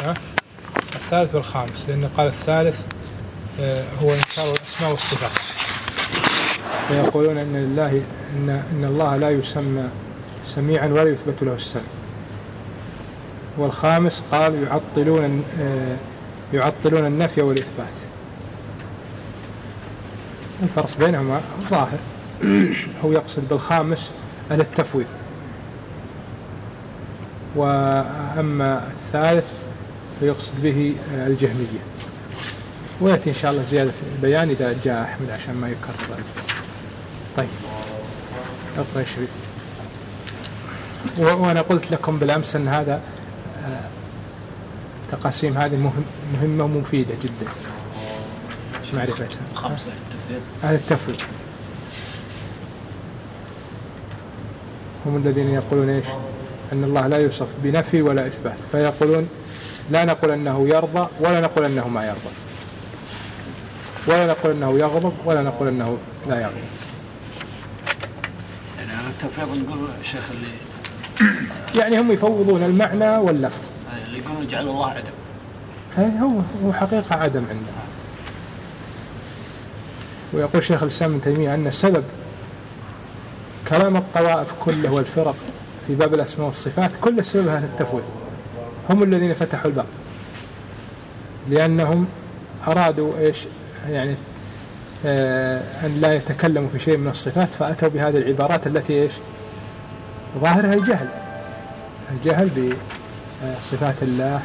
الثالث والخامس، لأنه قال الثالث هو إنكار الأسماء والصفات، فيقولون إن الله لا يسمى سميعا ولا يثبت له السمع. والخامس قال يعطلون النفي والإثبات. الفرق بينهما ظاهر. هو يقصد بالخامس التفويض، وأما الثالث فيقصد به الجهمية. ويأتي إن شاء الله زيادة البيان إذا جاء أحمد عشان ما يكرر ذلك. طيب أقرأ شوي. وأنا قلت لكم بالأمس أن هذا تقاسيم هذه مهمة ومفيدة جدا معرفتها. خمسة التفويض هم الذين يقولون إيش؟ أن الله لا يوصف بنفي ولا إثبات، فيقولون لا نقول أنه يرضى ولا نقول أنه ما يرضى، ولا نقول أنه يغضب ولا نقول أنه لا يغضب. يعني التفويض نقول الشيخ اللي يعني هم يفوضون المعنى واللفظ، اللي يقولون جعل الله عدم، هو حقيقة عدم عنده. ويقول شيخ الإسلام ابن تيمية أن سبب كلام الطوائف كله والفرق في باب الأسماء والصفات كل السبب هذا التفويض. هم الذين فتحوا الباب، لأنهم أرادوا إيش؟ يعني أن لا يتكلموا في شيء من الصفات، فأتوا بهذه العبارات التي إيش؟ ظاهرها الجهل بصفات الله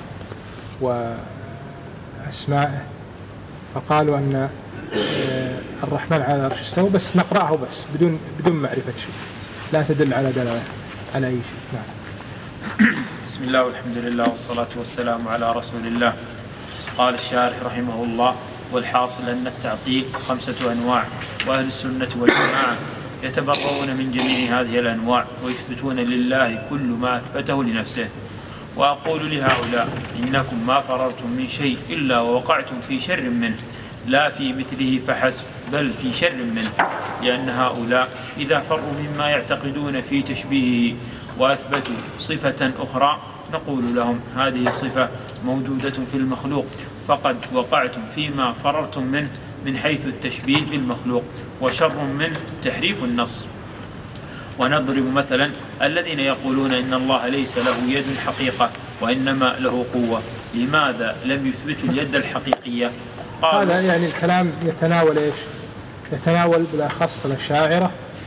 وأسمائه، فقالوا أن الرحمن على العرش استوى، بس نقرأه بس بدون معرفة شيء، لا تدل على دلالة على أي شيء. نعم. بسم الله والحمد لله والصلاة والسلام على رسول الله. قال الشارح رحمه الله: والحاصل أن التعطيل 5 أنواع، وأهل السنة والجماعة يتبرؤون من جميع هذه الأنواع ويثبتون لله كل ما أثبته لنفسه. وأقول لهؤلاء: إنكم ما فررتم من شيء إلا ووقعتم في شر منه، لا في مثله فحسب بل في شر منه، لأن هؤلاء إذا فروا مما يعتقدون في تشبيهه وأثبتوا صفة أخرى نقول لهم هذه الصفة موجودة في المخلوق، فقد وقعتم فيما فررتم منه من حيث التشبيه بالمخلوق، وشر منه تحريف النص. ونضرب مثلا الذين يقولون إن الله ليس له يد حقيقة وإنما له قوة، لماذا لم يثبتوا اليد الحقيقية؟ هذا يعني الكلام يتناول إيش؟ يتناول بالأخص الأشاعرة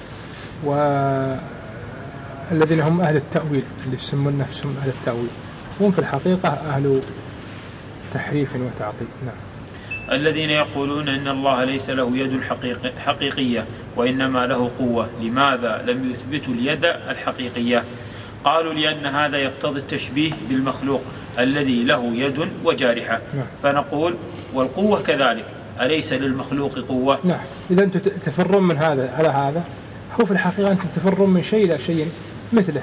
والذين هم أهل التأويل، اللي يسمون نفسهم أهل التأويل، هم في الحقيقة أهل تحريف وتعطيل. نعم. الذين يقولون إن الله ليس له يد حقيقية وإنما له قوة، لماذا لم يثبتوا اليد الحقيقية؟ قالوا لأن هذا يقتضي التشبيه بالمخلوق الذي له يد وجارحة. نعم. فنقول والقوة كذلك، أليس للمخلوق قوة؟ نعم. إذا أنتم تفرون من هذا على هذا، هو في الحقيقة أنتم تفرون من شيء إلى شيء مثله.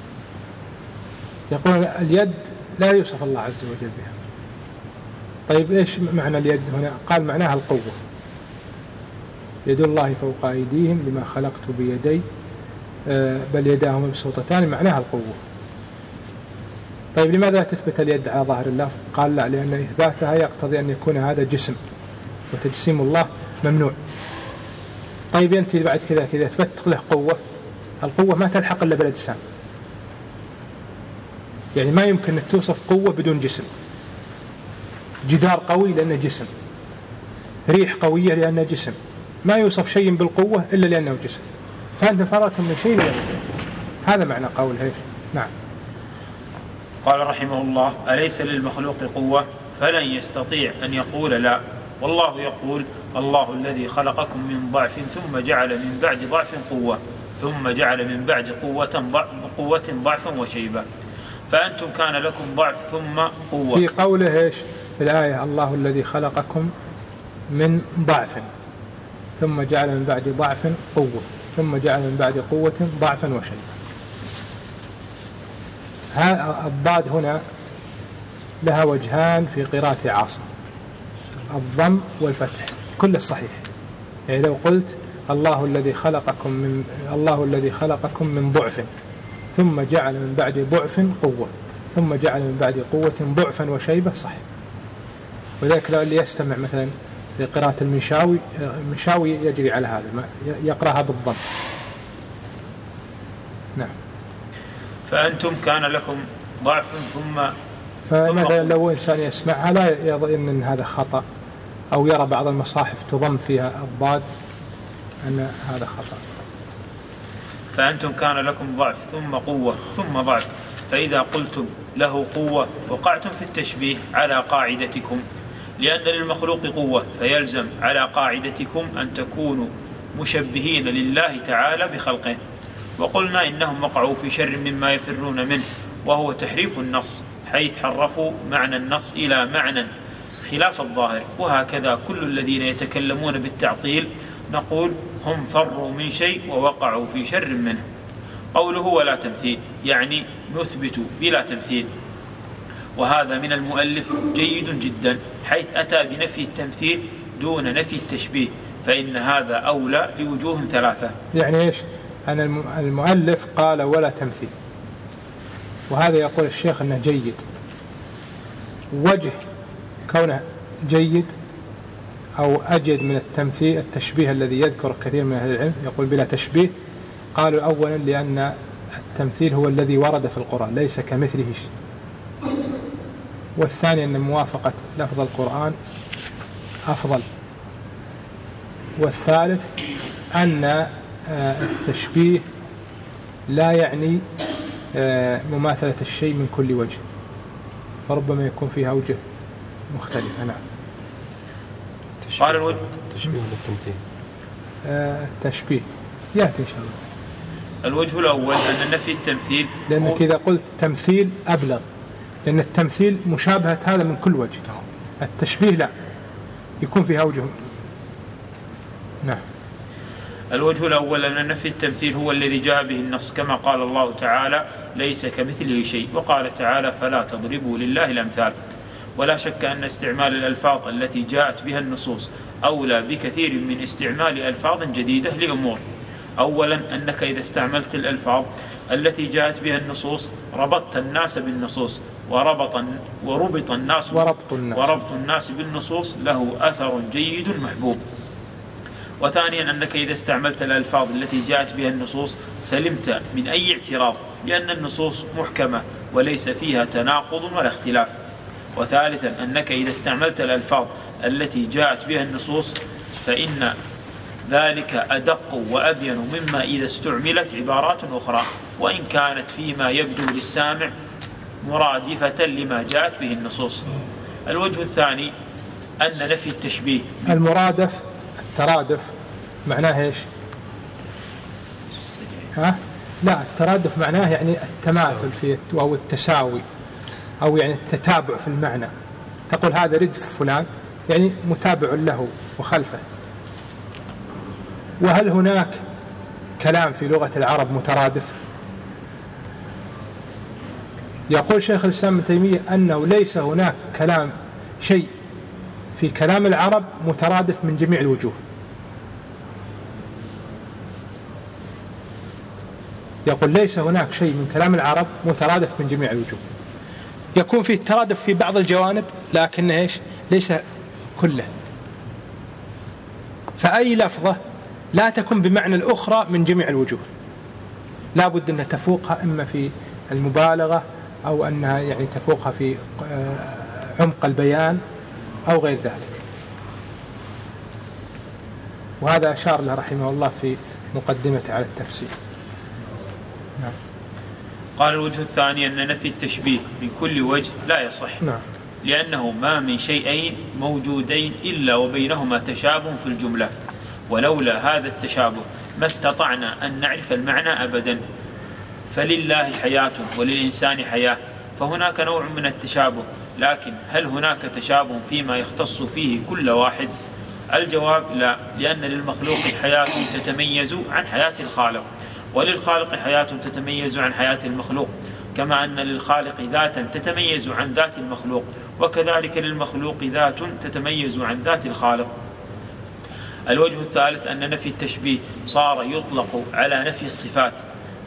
يقول اليد لا يوصف الله عز وجل بها. طيب إيش معنى اليد هنا؟ قال معناها القوة، يد الله فوق أيديهم لما خلقت بيدي بل يداه مبسوطتان، معناها القوة. طيب لماذا تثبت اليد على ظاهر الله؟ قال لا، لأن إثباتها يقتضي أن يكون هذا جسم، وتجسيم الله ممنوع. طيب أنت بعد كذا أثبت له قوة، القوة ما تلحق إلا بالأجسام، يعني ما يمكن أن توصف قوة بدون جسم. جدار قوي لأنه جسم، ريح قوية لأنه جسم، ما يوصف شيء بالقوة إلا لأنه جسم. فأنت فرقت من شيء لأنه. هذا معنى قول هيش. نعم. قال رحمه الله: أليس للمخلوق قوة؟ فلن يستطيع أن يقول لا، والله يقول: الله الذي خلقكم من ضعف ثم جعل من بعد ضعف قوة، ثم جعل من بعد قوة ضعفا وشيبة. فأنتم كان لكم ضعف ثم قوة. في قوله إيش في الآية: الله الذي خلقكم من ضعف ثم جعل من بعد ضعف قوة ثم جعل من بعد قوة ضعفا وشيبة. الضاد هنا لها وجهان في قراءة عاصم، الضم والفتح، كل الصحيح. يعني لو قلت الله الذي خلقكم من ضعف ثم جعل من بعد ضعف قوة، ثم جعل من بعد قوة ضعفا وشيبة صح. وذلك اللي يستمع مثلا لقراءة المنشاوي يجري على هذا، يقرأها بالضم. نعم. فأنتم كان لكم ضعف فمثلا لو إنسان يسمعها لا يظن أن هذا خطأ، أو يرى بعض المصاحف تضم فيها الضاد أن هذا خطأ. فأنتم كان لكم ضعف ثم قوة ثم ضعف، فإذا قلتم له قوة وقعتم في التشبيه على قاعدتكم، لأن للمخلوق قوة، فيلزم على قاعدتكم أن تكونوا مشبهين لله تعالى بخلقه. وقلنا إنهم وقعوا في شر مما يفرون منه، وهو تحريف النص، حيث حرفوا معنى النص إلى معنى خلاف الظاهر. وهكذا كل الذين يتكلمون بالتعطيل نقول هم فروا من شيء ووقعوا في شر منه. قوله ولا تمثيل يعني نثبت بلا تمثيل، وهذا من المؤلف جيد جدا، حيث أتى بنفي التمثيل دون نفي التشبيه، فإن هذا أولى لوجوه ثلاثة. يعني إيش؟ أن المؤلف قال ولا تمثيل، وهذا يقول الشيخ أنه جيد. وجه كونه جيد أو أجد من التمثيل التشبيه الذي يذكر كثير من أهل العلم يقول بلا تشبيه، قالوا أولا لأن التمثيل هو الذي ورد في القرآن ليس كمثله شيء، والثاني أن موافقة لفظ القرآن أفضل، والثالث أن التشبيه لا يعني مماثلة الشيء من كل وجه، فربما يكون فيها أوجه مختلفة. نعم. قال الوجه تشبيه والتمثيل. التشبيه يأتي إن شاء الله. الوجه الأول أن نفي التمثيل، لأنك إذا قلت تمثيل أبلغ، لأن التمثيل مشابهة هذا من كل وجه، التشبيه لا يكون فيها أوجه. نعم. الوجه الأول أن نفي التمثيل هو الذي جاء به النص، كما قال الله تعالى ليس كمثله شيء، وقال تعالى فلا تضربوا لله الأمثال. ولا شك أن استعمال الألفاظ التي جاءت بها النصوص أولى بكثير من استعمال ألفاظ جديدة لأمور. أولا أنك إذا استعملت الألفاظ التي جاءت بها النصوص ربطت الناس بالنصوص، وربط الناس بالنصوص له أثر جيد محبوب. وثانيا أنك إذا استعملت الألفاظ التي جاءت بها النصوص سلمت من أي اعتراض، لأن النصوص محكمة وليس فيها تناقض ولا اختلاف. وثالثا أنك إذا استعملت الألفاظ التي جاءت بها النصوص فإن ذلك أدق وأبين مما إذا استعملت عبارات أخرى، وإن كانت فيما يبدو للسامع مرادفة لما جاءت به النصوص. الوجه الثاني أن نفي التشبيه. المرادف الترادف معناه إيش؟ لا، الترادف معناه يعني التماثل في أو التساوي، أو يعني التتابع في المعنى. تقول هذا ردف فلان يعني متابع له وخلفه. وهل هناك كلام في لغة العرب مترادف؟ يقول شيخ الإسلام ابن تيمية أنه ليس هناك شيء في كلام العرب مترادف من جميع الوجوه. يقول ليس هناك شيء من كلام العرب مترادف من جميع الوجوه. يكون فيه الترادف في بعض الجوانب لكن إيش؟ ليس كله. فأي لفظة لا تكون بمعنى الأخرى من جميع الوجوه، لا بد أنها تفوقها إما في المبالغة أو أنها يعني تفوقها في عمق البيان أو غير ذلك. وهذا أشار له رحمه الله في مقدمته على التفسير. نعم. قال الوجه الثاني أن نفي التشبيه من كل وجه لا يصح. نعم. لأنه ما من شيئين موجودين إلا وبينهما تشابه في الجملة، ولولا هذا التشابه ما استطعنا أن نعرف المعنى أبدا. فلله حياة وللإنسان حياة، فهناك نوع من التشابه، لكن هل هناك تشابه فيما يختص فيه كل واحد؟ الجواب لا، لأن للمخلوق حياة تتميز عن حياة الخالق، وللخالق حياة تتميز عن حياة المخلوق، كما أن للخالق ذاتا تتميز عن ذات المخلوق، وكذلك للمخلوق ذات تتميز عن ذات الخالق. الوجه الثالث أن نفي التشبيه صار يطلق على نفي الصفات،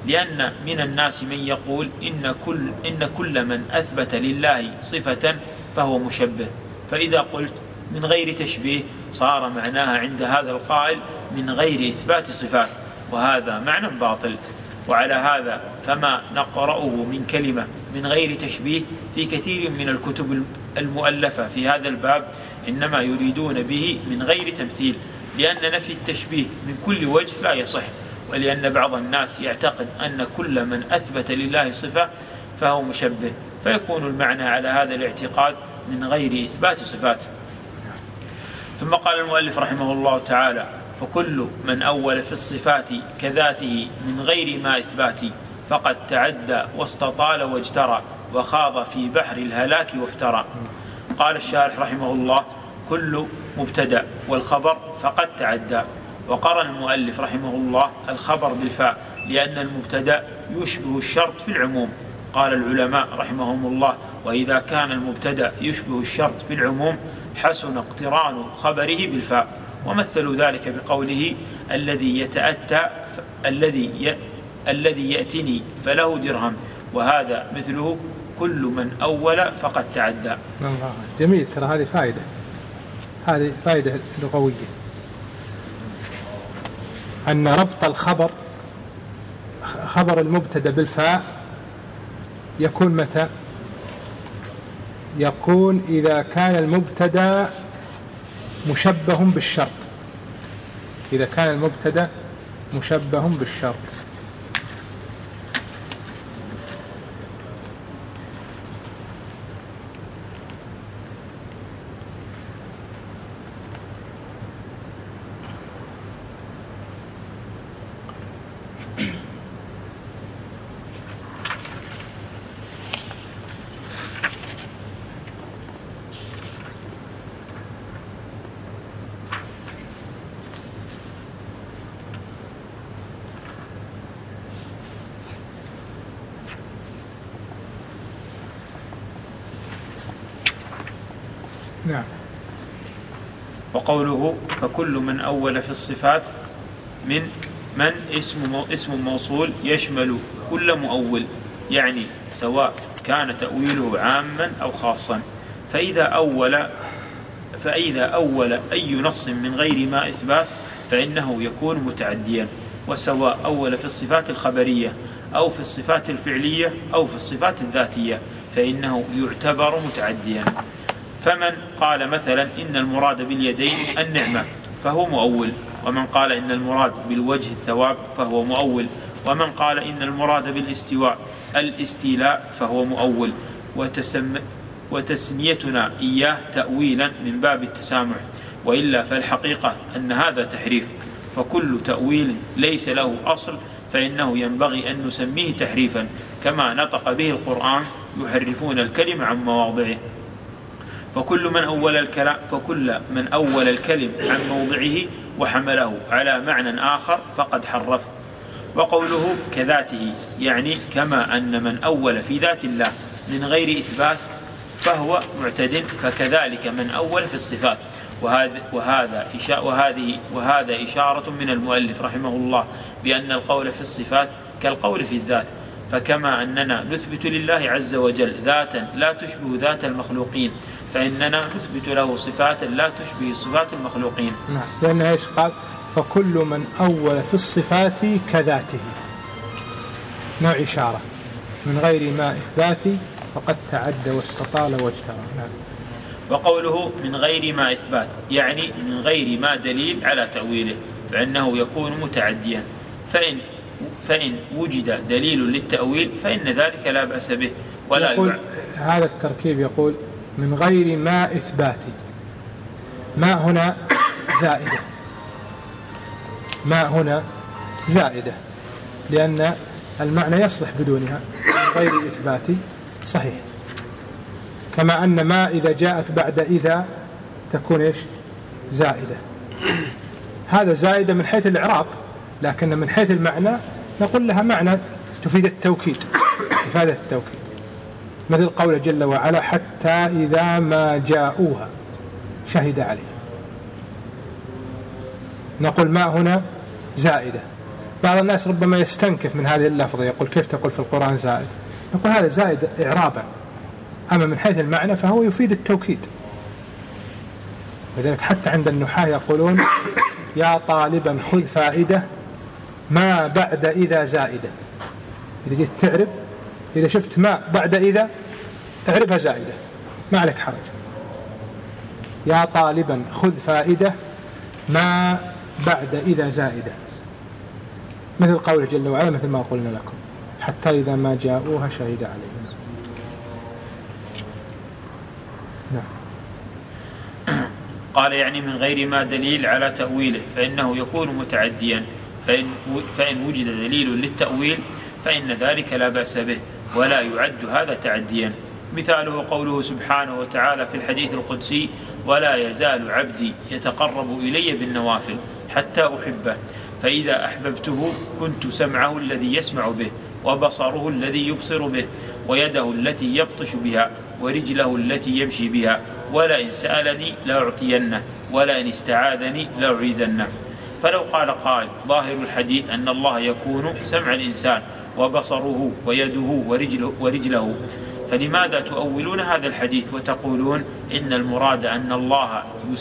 لأن من الناس من يقول إن كل من أثبت لله صفة فهو مشبه، فإذا قلت من غير تشبيه صار معناها عند هذا القائل من غير إثبات صفات، وهذا معنى باطل. وعلى هذا فما نقرأه من كلمة من غير تشبيه في كثير من الكتب المؤلفة في هذا الباب إنما يريدون به من غير تمثيل، لأن نفي التشبيه من كل وجه لا يصح، ولأن بعض الناس يعتقد أن كل من أثبت لله صفة فهو مشبه، فيكون المعنى على هذا الاعتقاد من غير إثبات صفات. ثم قال المؤلف رحمه الله تعالى: فكل من أول في الصفات كذاته من غير ما إثبات فقد تعدى واستطال واجترى وخاض في بحر الهلاك وافترى. قال الشارح رحمه الله: كل مبتدأ والخبر فقد تعدى. وقرن المؤلف رحمه الله الخبر بالفاء لأن المبتدأ يشبه الشرط في العموم. قال العلماء رحمهم الله: وإذا كان المبتدأ يشبه الشرط في العموم حسن اقتران خبره بالفاء. ومثلوا ذلك بقوله: الذي يتأتى الذي يأتني فله درهم، وهذا مثله كل من أول فقد تعدى. جميل، ترى هذه فائدة لغوية، أن ربط الخبر خبر المبتدأ بالفاء يكون متى؟ يكون إذا كان المبتدأ مشبه بالشرط، إذا كان المبتدأ مشبه بالشرط. نعم. وقوله: فكل من أول في الصفات من اسم موصول يشمل كل مؤول، يعني سواء كان تأويله عاما أو خاصا. فإذا أول أي نص من غير ما إثبات فإنه يكون متعديا، وسواء أول في الصفات الخبرية أو في الصفات الفعلية أو في الصفات الذاتية فإنه يعتبر متعديا. فمن قال مثلا إن المراد باليدين النعمة فهو مؤول، ومن قال إن المراد بالوجه الثواب فهو مؤول، ومن قال إن المراد بالاستواء الاستيلاء فهو مؤول، وتسميتنا إياه تأويلا من باب التسامح، وإلا فالحقيقة أن هذا تحريف، فكل تأويل ليس له أصل فإنه ينبغي أن نسميه تحريفا، كما نطق به القرآن: يحرفون الكلم عن مواضعه. فكل من أول الكلم عن موضعه وحمله على معنى آخر فقد حرف. وقوله كذاته يعني كما أن من أول في ذات الله من غير إثبات فهو معتد، فكذلك من أول في الصفات. وهذا إشارة من المؤلف رحمه الله بأن القول في الصفات كالقول في الذات، فكما أننا نثبت لله عز وجل ذاتا لا تشبه ذات المخلوقين فإننا نثبت له صفات لا تشبه صفات المخلوقين. نعم، لأن إيش قال؟ فكل من أول في الصفات كذاته، نوع إشارة من غير ما إثبات فقد تعدى واستطال واجترى. نعم. وقوله من غير ما إثبات يعني من غير ما دليل على تأويله فإنه يكون متعديا، فإن وجد دليل للتأويل فإن ذلك لا بأس به. ولا يقول هذا التركيب يقول من غير ما إثبات، ما هنا زائدة، ما هنا زائدة لأن المعنى يصلح بدونها، من غير إثبات صحيح، كما أن ما إذا جاءت بعد إذا تكون إيش؟ زائدة. هذا زائدة من حيث الإعراب، لكن من حيث المعنى نقول لها معنى تفيد التوكيد، إفادة التوكيد، مثل قوله جل وعلا: حتى إذا ما جاءوها شهد عليه. نقول ما هنا زائدة بعض الناس ربما يستنكف من هذه اللفظة، يقول كيف تقول في القرآن زائد؟ نقول هذا زائد إعرابا، أما من حيث المعنى فهو يفيد التوكيد. لذلك حتى عند النحاة يقولون يا طالبا خذ فائدة ما بعد إذا زائدة. إذا جيت تعرب، إذا شفت ما بعد إذا اعربها زائدة، ما عليك حرج. يا طالبا خذ فائدة ما بعد إذا زائدة، مثل قوله جل وعلا مثل ما قلنا لكم حتى إذا ما جاءوها شهد عليهم. نعم. قال يعني من غير ما دليل على تأويله فإنه يكون متعديا، فإن وجد دليل للتأويل فإن ذلك لا بأس به ولا يعد هذا تعديا. مثاله قوله سبحانه وتعالى في الحديث القدسي ولا يزال عبدي يتقرب إلي بالنوافل حتى أحبه، فإذا أحببته كنت سمعه الذي يسمع به وبصره الذي يبصر به ويده التي يبطش بها ورجله التي يمشي بها، ولئن سألني لأعطينه ولئن استعاذني لأعيذنه. فلو قال قائل ظاهر الحديث أن الله يكون سمع الإنسان وبصره ويده ورجله، فلماذا تؤولون هذا الحديث وتقولون إن المراد أن الله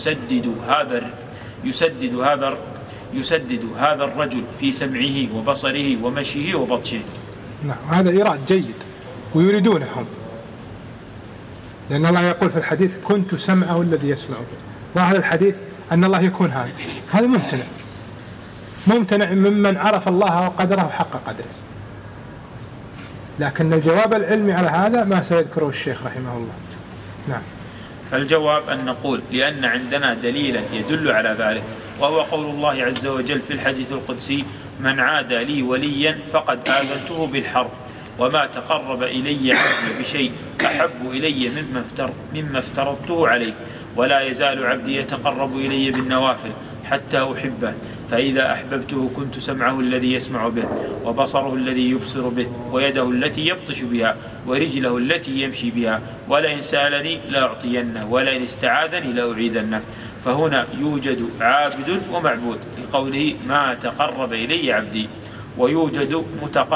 يسدد هذا الرجل في سمعه وبصره ومشيه وبطشه؟ نعم، هذا إيراد جيد ويريدونهم، لأن الله يقول في الحديث كنت سمعه الذي يسمع به. ظاهر الحديث أن الله يكون هذا ممتنع ممن عرف الله وقدره حق قدره. لكن الجواب العلمي على هذا ما سيذكره الشيخ رحمه الله. نعم. فالجواب أن نقول لأن عندنا دليلا يدل على ذلك، وهو قول الله عز وجل في الحديث القدسي من عادى لي وليا فقد آذنته بالحرب، وما تقرب إلي عبدي بشيء أحب إلي مما افترضته عليه، ولا يزال عبدي يتقرب إلي بالنوافل حتى أحبه، فإذا أحببته كنت سمعه الذي يسمع به وبصره الذي يبصر به ويده التي يبطش بها ورجله التي يمشي بها، ولئن سألني لأعطينه ولئن استعاذني لأعيذنه. فهنا يوجد عابد ومعبود لقوله ما تقرب إلي عبدي، ويوجد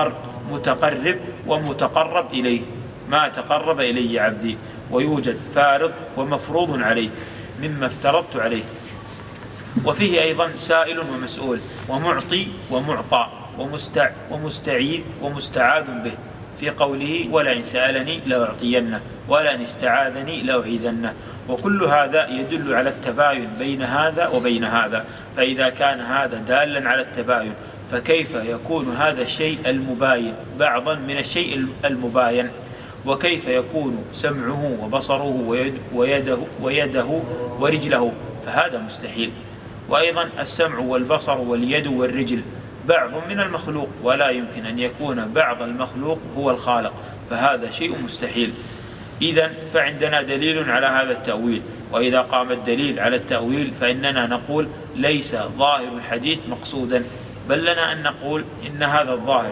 متقرب ومتقرب إليه ما تقرب إلي عبدي، ويوجد فارض ومفروض عليه مما افترضت عليه. وفيه أيضا سائل ومسؤول ومعطي ومعطى ومستعيذ ومستعاذ به في قوله ولئن سألني لأعطينه ولئن استعاذني لأعيذنه. وكل هذا يدل على التباين بين هذا وبين هذا، فإذا كان هذا دالا على التباين فكيف يكون هذا الشيء المباين بعضا من الشيء المباين؟ وكيف يكون سمعه وبصره ويده ورجله؟ فهذا مستحيل. وأيضا السمع والبصر واليد والرجل بعض من المخلوق، ولا يمكن أن يكون بعض المخلوق هو الخالق، فهذا شيء مستحيل. إذن فعندنا دليل على هذا التأويل، وإذا قام الدليل على التأويل فإننا نقول ليس ظاهر الحديث مقصودا، بل لنا أن نقول إن هذا الظاهر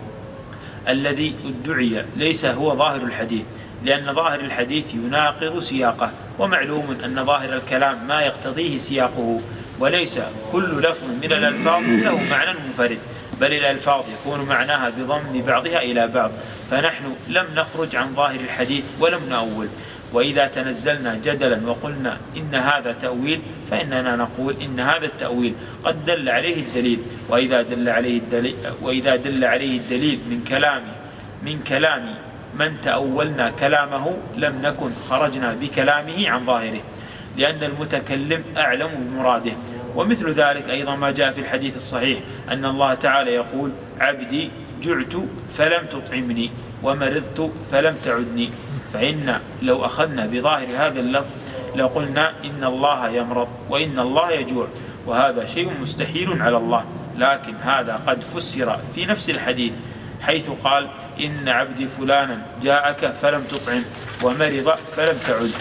الذي ادعي ليس هو ظاهر الحديث، لأن ظاهر الحديث يناقض سياقه، ومعلوم أن ظاهر الكلام ما يقتضيه سياقه، وليس كل لفظ من الألفاظ له معنى منفرد، بل الألفاظ يكون معناها بضم بعضها إلى بعض، فنحن لم نخرج عن ظاهر الحديث ولم نأول. وإذا تنزلنا جدلا وقلنا إن هذا تأويل فإننا نقول إن هذا التأويل قد دل عليه الدليل، وإذا دل عليه الدليل من كلام من تأولنا كلامه لم نكن خرجنا بكلامه عن ظاهره، لأن المتكلم أعلم بمراده. ومثل ذلك أيضا ما جاء في الحديث الصحيح أن الله تعالى يقول عبدي جعت فلم تطعمني ومرضت فلم تعدني، فإن لو أخذنا بظاهر هذا اللفظ لقلنا إن الله يمرض وإن الله يجوع، وهذا شيء مستحيل على الله. لكن هذا قد فسر في نفس الحديث حيث قال إن عبدي فلانا جاءك فلم تطعم ومرض فلم تعد.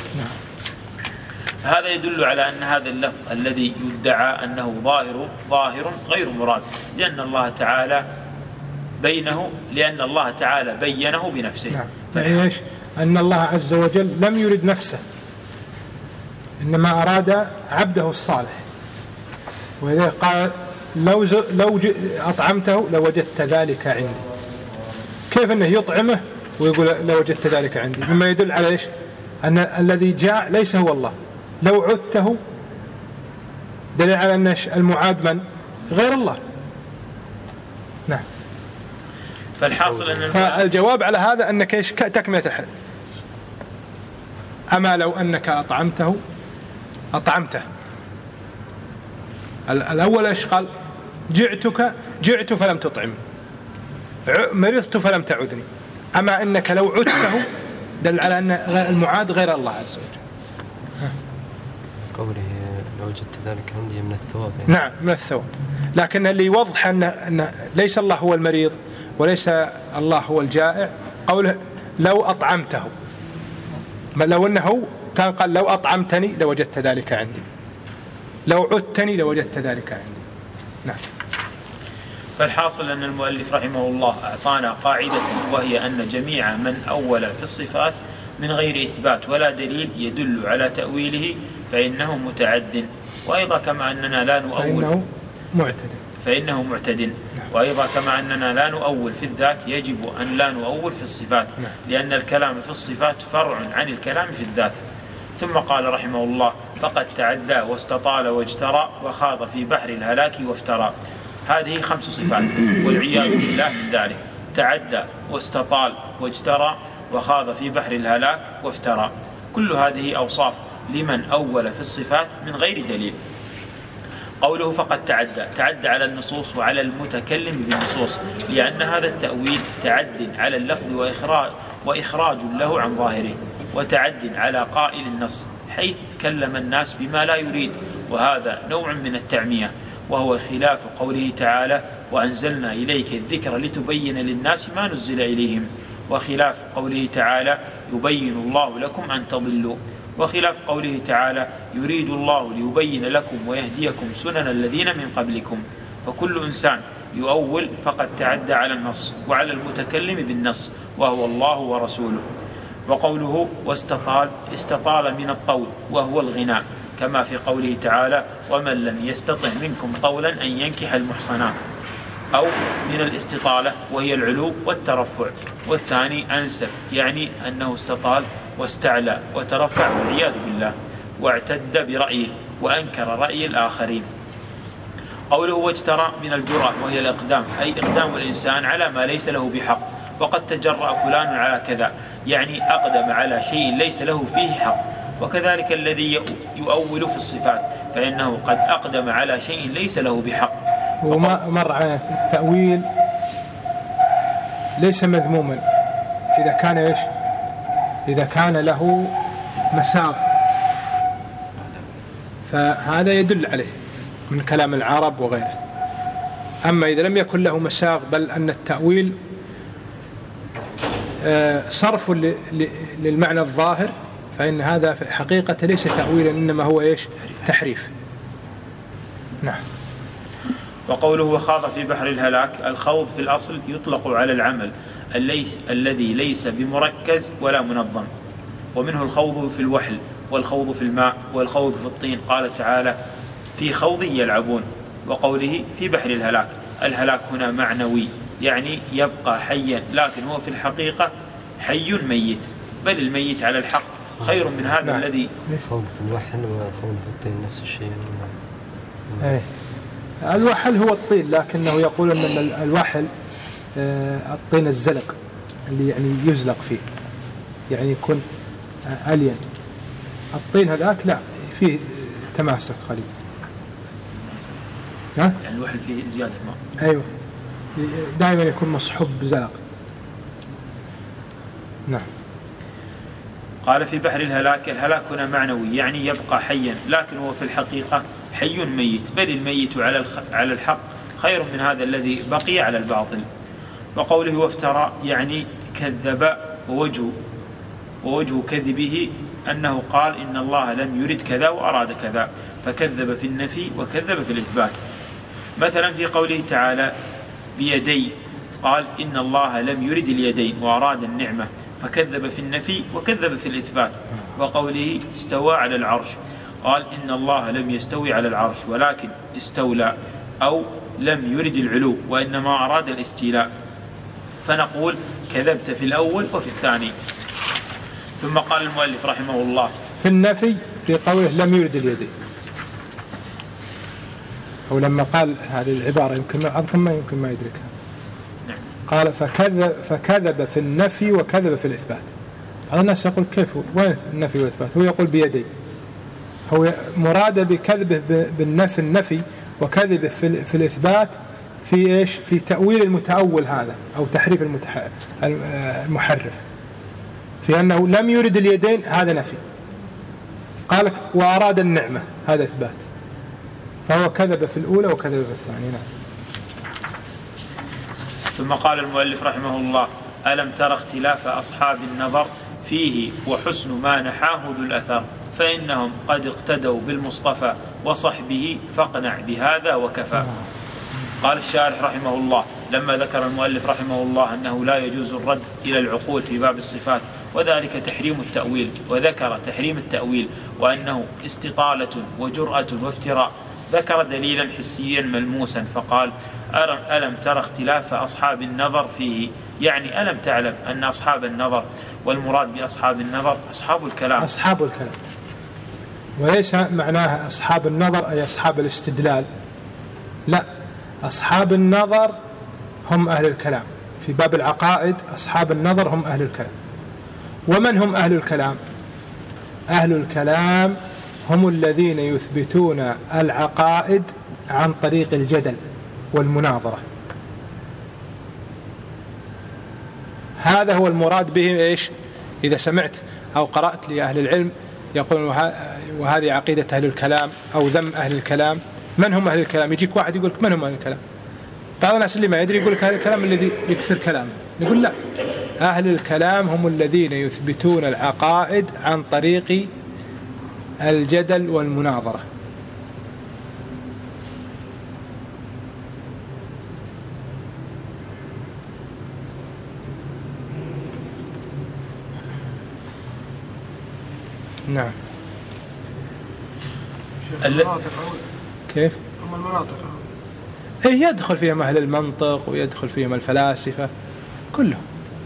هذا يدل على أن هذا اللفظ الذي يدعى أنه ظاهر غير مراد، لأن الله تعالى بينه بنفسه. نعم. يعني أن الله عز وجل لم يرد نفسه، إنما أراد عبده الصالح. وإذا قال لو أطعمته لوجدت ذلك عندي. كيف أنه يطعمه ويقول لوجدت ذلك عندي؟ مما يدل على إيش؟ أن الذي جاع ليس هو الله. لو عدته دليل على أن المعاد من؟ غير الله. نعم. فالجواب على هذا أنك إيش؟ تكملة أحد. أما لو أنك أطعمته الأول إيش قال؟ جعت فلم تطعم، مرضت فلم تعدني. أما أنك لو عدته دل على أن المعاد غير الله عز وجل. قوله لو وجدت ذلك عندي من الثواب يعني. نعم من الثواب، لكن اللي يوضح أن ليس الله هو المريض وليس الله هو الجائع قوله لو أطعمته. لو أنه كان قال لو أطعمتني لوجدت ذلك عندي، لو عدتني لوجدت ذلك عندي. نعم. فالحاصل أن المؤلف رحمه الله أعطانا قاعدة، وهي أن جميع من أول في الصفات من غير إثبات ولا دليل يدل على تأويله فإنه متعد، وأيضا كما أننا لا نؤول فإنه معتد، وأيضا كما أننا لا نؤول في الذات يجب أن لا نؤول في الصفات، لأن الكلام في الصفات فرع عن الكلام في الذات. ثم قال رحمه الله: فقد تعدى واستطال واجترى وخاض في بحر الهلاك وافترى. هذه 5 صفات والعياذ بالله من ذلك. تعدى واستطال واجترى وخاض في بحر الهلاك وافترى، كل هذه أوصاف لمن أول في الصفات من غير دليل. قوله فقد تعدى على النصوص وعلى المتكلم بالنصوص، لأن هذا التأويل تعد على اللفظ وإخراج له عن ظاهره، وتعد على قائل النص حيث كلم الناس بما لا يريد، وهذا نوع من التعمية، وهو خلاف قوله تعالى: وأنزلنا إليك الذكر لتبين للناس ما نزل إليهم، وخلاف قوله تعالى: يبين الله لكم أن تضلوا، وخلاف قوله تعالى: يريد الله ليبين لكم ويهديكم سنن الذين من قبلكم. فكل إنسان يؤول فقد تعدى على النص وعلى المتكلم بالنص، وهو الله ورسوله. وقوله استطال من الطول وهو الغناء، كما في قوله تعالى: ومن لم يستطع منكم طولا أن ينكح المحصنات، أو من الاستطالة وهي العلو والترفع. والثاني أنسب، يعني أنه استطال واستعلى وترفع والعياذ بالله، واعتد برأيه وأنكر رأي الآخرين. قوله واجترى من الجرأة وهي الإقدام، أي إقدام الإنسان على ما ليس له بحق. وقد تجرأ فلان على كذا، يعني أقدم على شيء ليس له فيه حق. وكذلك الذي يؤول في الصفات فإنه قد أقدم على شيء ليس له بحق. ومر على التأويل ليس مذموما إذا كان إيش؟ إذا كان له مساغ، فهذا يدل عليه من كلام العرب وغيره. أما إذا لم يكن له مساغ، بل أن التأويل صرف للمعنى الظاهر، فإن هذا في حقيقة ليس تأويلا، إنما هو إيش؟ تحريف. نعم. وقوله وخاض في بحر الهلاك، الخوض في الأصل يطلق على العمل الذي ليس بمركز ولا منظم، ومنه الخوض في الوحل والخوض في الماء والخوض في الطين. قال تعالى: في خوض يلعبون. وقوله في بحر الهلاك، الهلاك هنا معنوي، يعني يبقى حيا، لكن هو في الحقيقة حي ميت، بل الميت على الحق خير من هذا الذي خوض في الوحل والخوض في الطين نفس الشيء. الوحل هو الطين، لكنه يقول أن الوحل الطين الزلق اللي يعني يزلق فيه، يعني يكون ألين. الطين هذاك لا فيه تماسك قليل. يعني الوحل فيه زيادة ماء. أيوة، دائما يكون مصحوب بزلق. نعم. قال في بحر الهلاك، الهلاك هنا معنوي، يعني يبقى حيا، لكن هو في الحقيقة حي ميت، بل الميت على الحق خير من هذا الذي بقي على الباطل. وقوله وافترى، يعني كذب، ووجه كذبه أنه قال إن الله لم يرد كذا وأراد كذا، فكذب في النفي وكذب في الإثبات. مثلا في قوله تعالى بيدي، قال إن الله لم يرد اليدين وأراد النعمة، فكذب في النفي وكذب في الإثبات. وقوله استوى على العرش، قال إن الله لم يستوي على العرش ولكن استولى، أو لم يرد العلو وإنما أراد الاستيلاء، فنقول كذبت في الأول وفي الثاني. ثم قال المؤلف رحمه الله في النفي في قوله لم يرد اليدين، أو لما قال هذه العبارة يمكن بعضكم ما يدركها، قال فكذب في النفي وكذب في الإثبات. بعض الناس يقول كيف وين النفي والإثبات؟ هو يقول بيدي، هو مراد بكذبه بالنفي النفي وكذبه في الإثبات في إيش؟ في تأويل المتأول هذا أو تحريف المحرف، في أنه لم يرد اليدين هذا نفي، قال وأراد النعمة هذا إثبات، فهو كذب في الأولى وكذب في الثانية. نعم. ثم قال المؤلف رحمه الله ألم تر اختلاف أصحاب النظر فيه وحسن ما نحاه ذو الأثر، فإنهم قد اقتدوا بالمصطفى وصحبه فاقنع بهذا وكفى. قال الشارح رحمه الله لما ذكر المؤلف رحمه الله أنه لا يجوز الرد إلى العقول في باب الصفات وذلك تحريم التأويل، وذكر تحريم التأويل وأنه استطالة وجرأة وافتراء، ذكر دليلا حسيا ملموسا فقال ألم تر اختلاف أصحاب النظر فيه، يعني ألم تعلم أن أصحاب النظر، والمراد بأصحاب النظر أصحاب الكلام، أصحاب الكلام، وليس معناها أصحاب النظر أي أصحاب الاستدلال، لا، أصحاب النظر هم أهل الكلام. في باب العقائد أصحاب النظر هم أهل الكلام. ومن هم أهل الكلام؟ أهل الكلام هم الذين يثبتون العقائد عن طريق الجدل والمناظرة، هذا هو المراد به. إيش؟ إذا سمعت أو قرأت لأهل العلم يقولون وهذه عقيدة أهل الكلام أو ذم أهل الكلام، من هم أهل الكلام؟ يجيك واحد يقول من هم أهل الكلام؟ بعض الناس اللي ما يدري يقول لك أهل الكلام الذي يكثر كلامه، نقول لا، أهل الكلام هم الذين يثبتون العقائد عن طريق الجدل والمناظرة. نعم. كيف؟ هم المناطق يدخل فيهم أهل المنطق ويدخل فيهم الفلاسفة كلهم.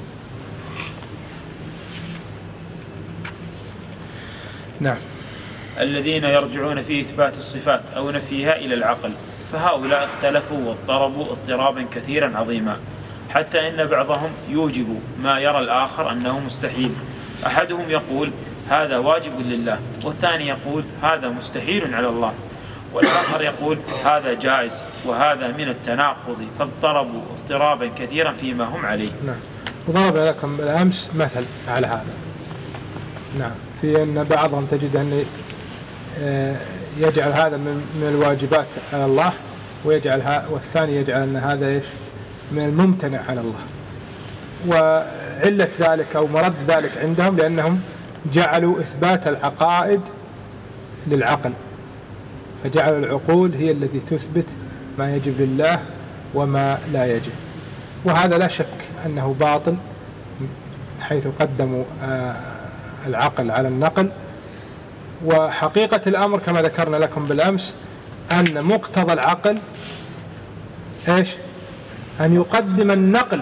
نعم. الذين يرجعون في إثبات الصفات أو نفيها إلى العقل، فهؤلاء اختلفوا واضطربوا اضطرابا كثيرا عظيما، حتى إن بعضهم يوجب ما يرى الآخر أنه مستحيل. أحدهم يقول هذا واجب لله، والثاني يقول هذا مستحيل على الله، والآخر يقول هذا جائز، وهذا من التناقض، فاضطربوا اضطرابا كثيرا فيما هم عليه. نعم. وضرب لكم بالأمس مثل على هذا. نعم. في أن بعضهم تجد أن يجعل هذا من الواجبات على الله، والثاني يجعل أن هذا إيش؟ من الممتنع على الله. وعلة ذلك أو مرد ذلك عندهم لأنهم جعلوا إثبات العقائد للعقل، فجعل العقول هي التي تثبت ما يجب لله وما لا يجب، وهذا لا شك أنه باطل، حيث قدموا العقل على النقل. وحقيقة الأمر كما ذكرنا لكم بالأمس أن مقتضى العقل إيش؟ أن يقدم النقل،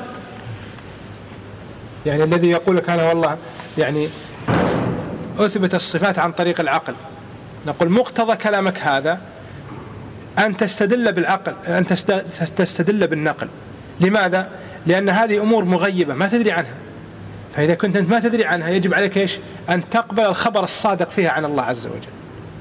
يعني الذي يقول لك أنا والله يعني أثبت الصفات عن طريق العقل، نقول مقتضى كلامك هذا أن تستدل بالعقل، أن تستدل بالنقل. لماذا؟ لأن هذه أمور مغيبة ما تدري عنها، فإذا كنت أنت ما تدري عنها يجب عليك إيش؟ أن تقبل الخبر الصادق فيها عن الله عز وجل.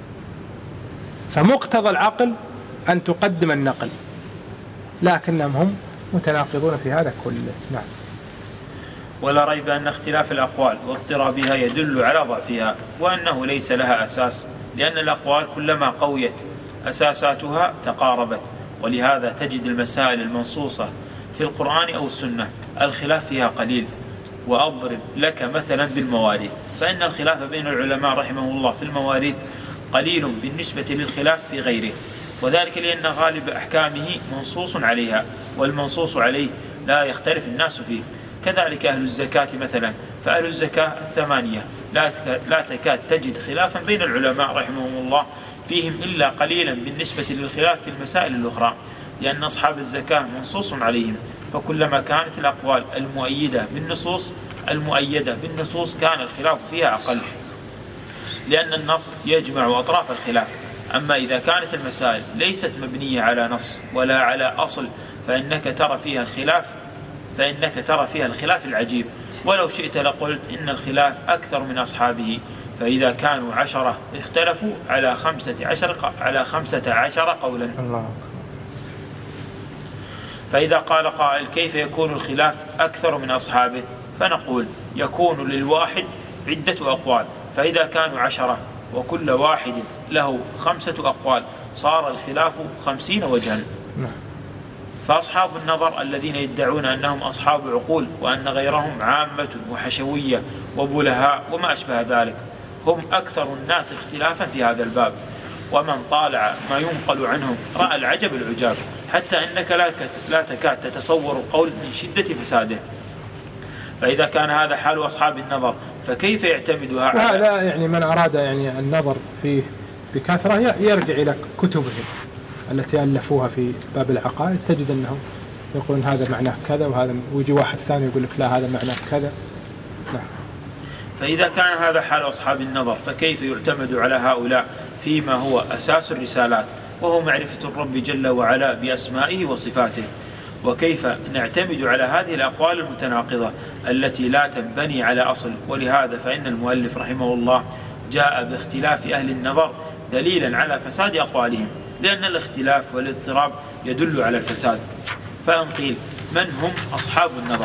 فمقتضى العقل أن تقدم النقل، لكنهم هم متناقضون في هذا كله. نعم. ولا ريب أن اختلاف الأقوال واضطرابها يدل على ضعفها، وأنه ليس لها أساس، لأن الأقوال كلما قويت أساساتها تقاربت، ولهذا تجد المسائل المنصوصة في القرآن أو السنة الخلاف فيها قليل. وأضرب لك مثلا بالمواريث، فإن الخلاف بين العلماء رحمه الله في المواريث قليل بالنسبة للخلاف في غيره، وذلك لأن غالب أحكامه منصوص عليها، والمنصوص عليه لا يختلف الناس فيه. كذلك أهل الزكاة مثلا، فأهل الزكاة 8 لا تكاد تجد خلافا بين العلماء رحمهم الله فيهم إلا قليلا بالنسبة للخلاف في المسائل الأخرى. لأن أصحاب الزكاة منصوص عليهم، فكلما كانت الأقوال المؤيدة بالنصوص كان الخلاف فيها أقل، لأن النص يجمع أطراف الخلاف. أما إذا كانت المسائل ليست مبنية على نص ولا على أصل فإنك ترى فيها الخلاف العجيب. ولو شئت لقلت إن الخلاف أكثر من أصحابه، فإذا كانوا 10 اختلفوا على 15 قولا. فإذا قال قائل كيف يكون الخلاف أكثر من أصحابه؟ فنقول يكون للواحد عدة أقوال، فإذا كانوا 10 وكل واحد له 5 أقوال صار الخلاف 50 وجها. فأصحاب النظر الذين يدعون أنهم أصحاب عقول وأن غيرهم عامة وحشوية وبلهاء وما أشبه ذلك هم أكثر الناس اختلافا في هذا الباب، ومن طالع ما ينقل عنهم رأى العجب العجاب، حتى أنك لا تكاد تتصور القول من شدة فساده. فإذا كان هذا حال أصحاب النظر فكيف يعتمدها على هذا؟ يعني من أراد يعني النظر فيه بكثرة يرجع إلى كتبهم التي ألفوها في باب العقائد، تجد أنهم يقولون هذا معناه كذا وهذا، ويجي واحد ثاني يقول لك لا هذا معناه كذا. نعم. فإذا كان هذا حال أصحاب النظر فكيف يعتمد على هؤلاء فيما هو أساس الرسالات، وهو معرفة الرب جل وعلا بأسمائه وصفاته؟ وكيف نعتمد على هذه الأقوال المتناقضة التي لا تنبني على أصل؟ ولهذا فإن المؤلف رحمه الله جاء باختلاف أهل النظر دليلا على فساد أقوالهم، لأن الاختلاف والاضطراب يدل على الفساد. فإن قيل من هم أصحاب النظر؟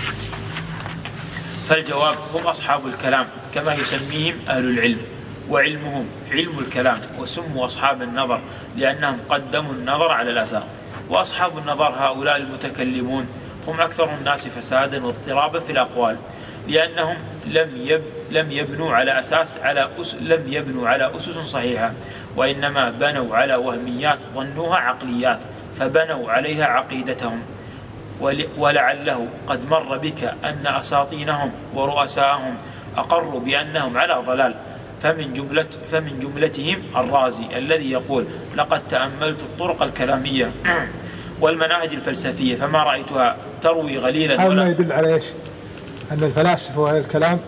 فالجواب هم أصحاب الكلام كما يسميهم أهل العلم، وعلمهم علم الكلام، وسموا أصحاب النظر لأنهم قدموا النظر على الأثر. وأصحاب النظر هؤلاء المتكلمون هم أكثر الناس فسادا واضطرابا في الأقوال، لأنهم لم يبنوا على أسس صحيحة، وإنما بنوا على وهميات ظنوها عقليات فبنوا عليها عقيدتهم. ولعله قد مر بك أن أساطينهم ورؤساءهم أقروا بأنهم على ضلال، فمن جملتهم الرازي الذي يقول لقد تأملت الطرق الكلامية والمناهج الفلسفية فما رأيتها تروي غليلا هذا ما يدل على إيش؟ أن الفلاسفة وهذا الكلام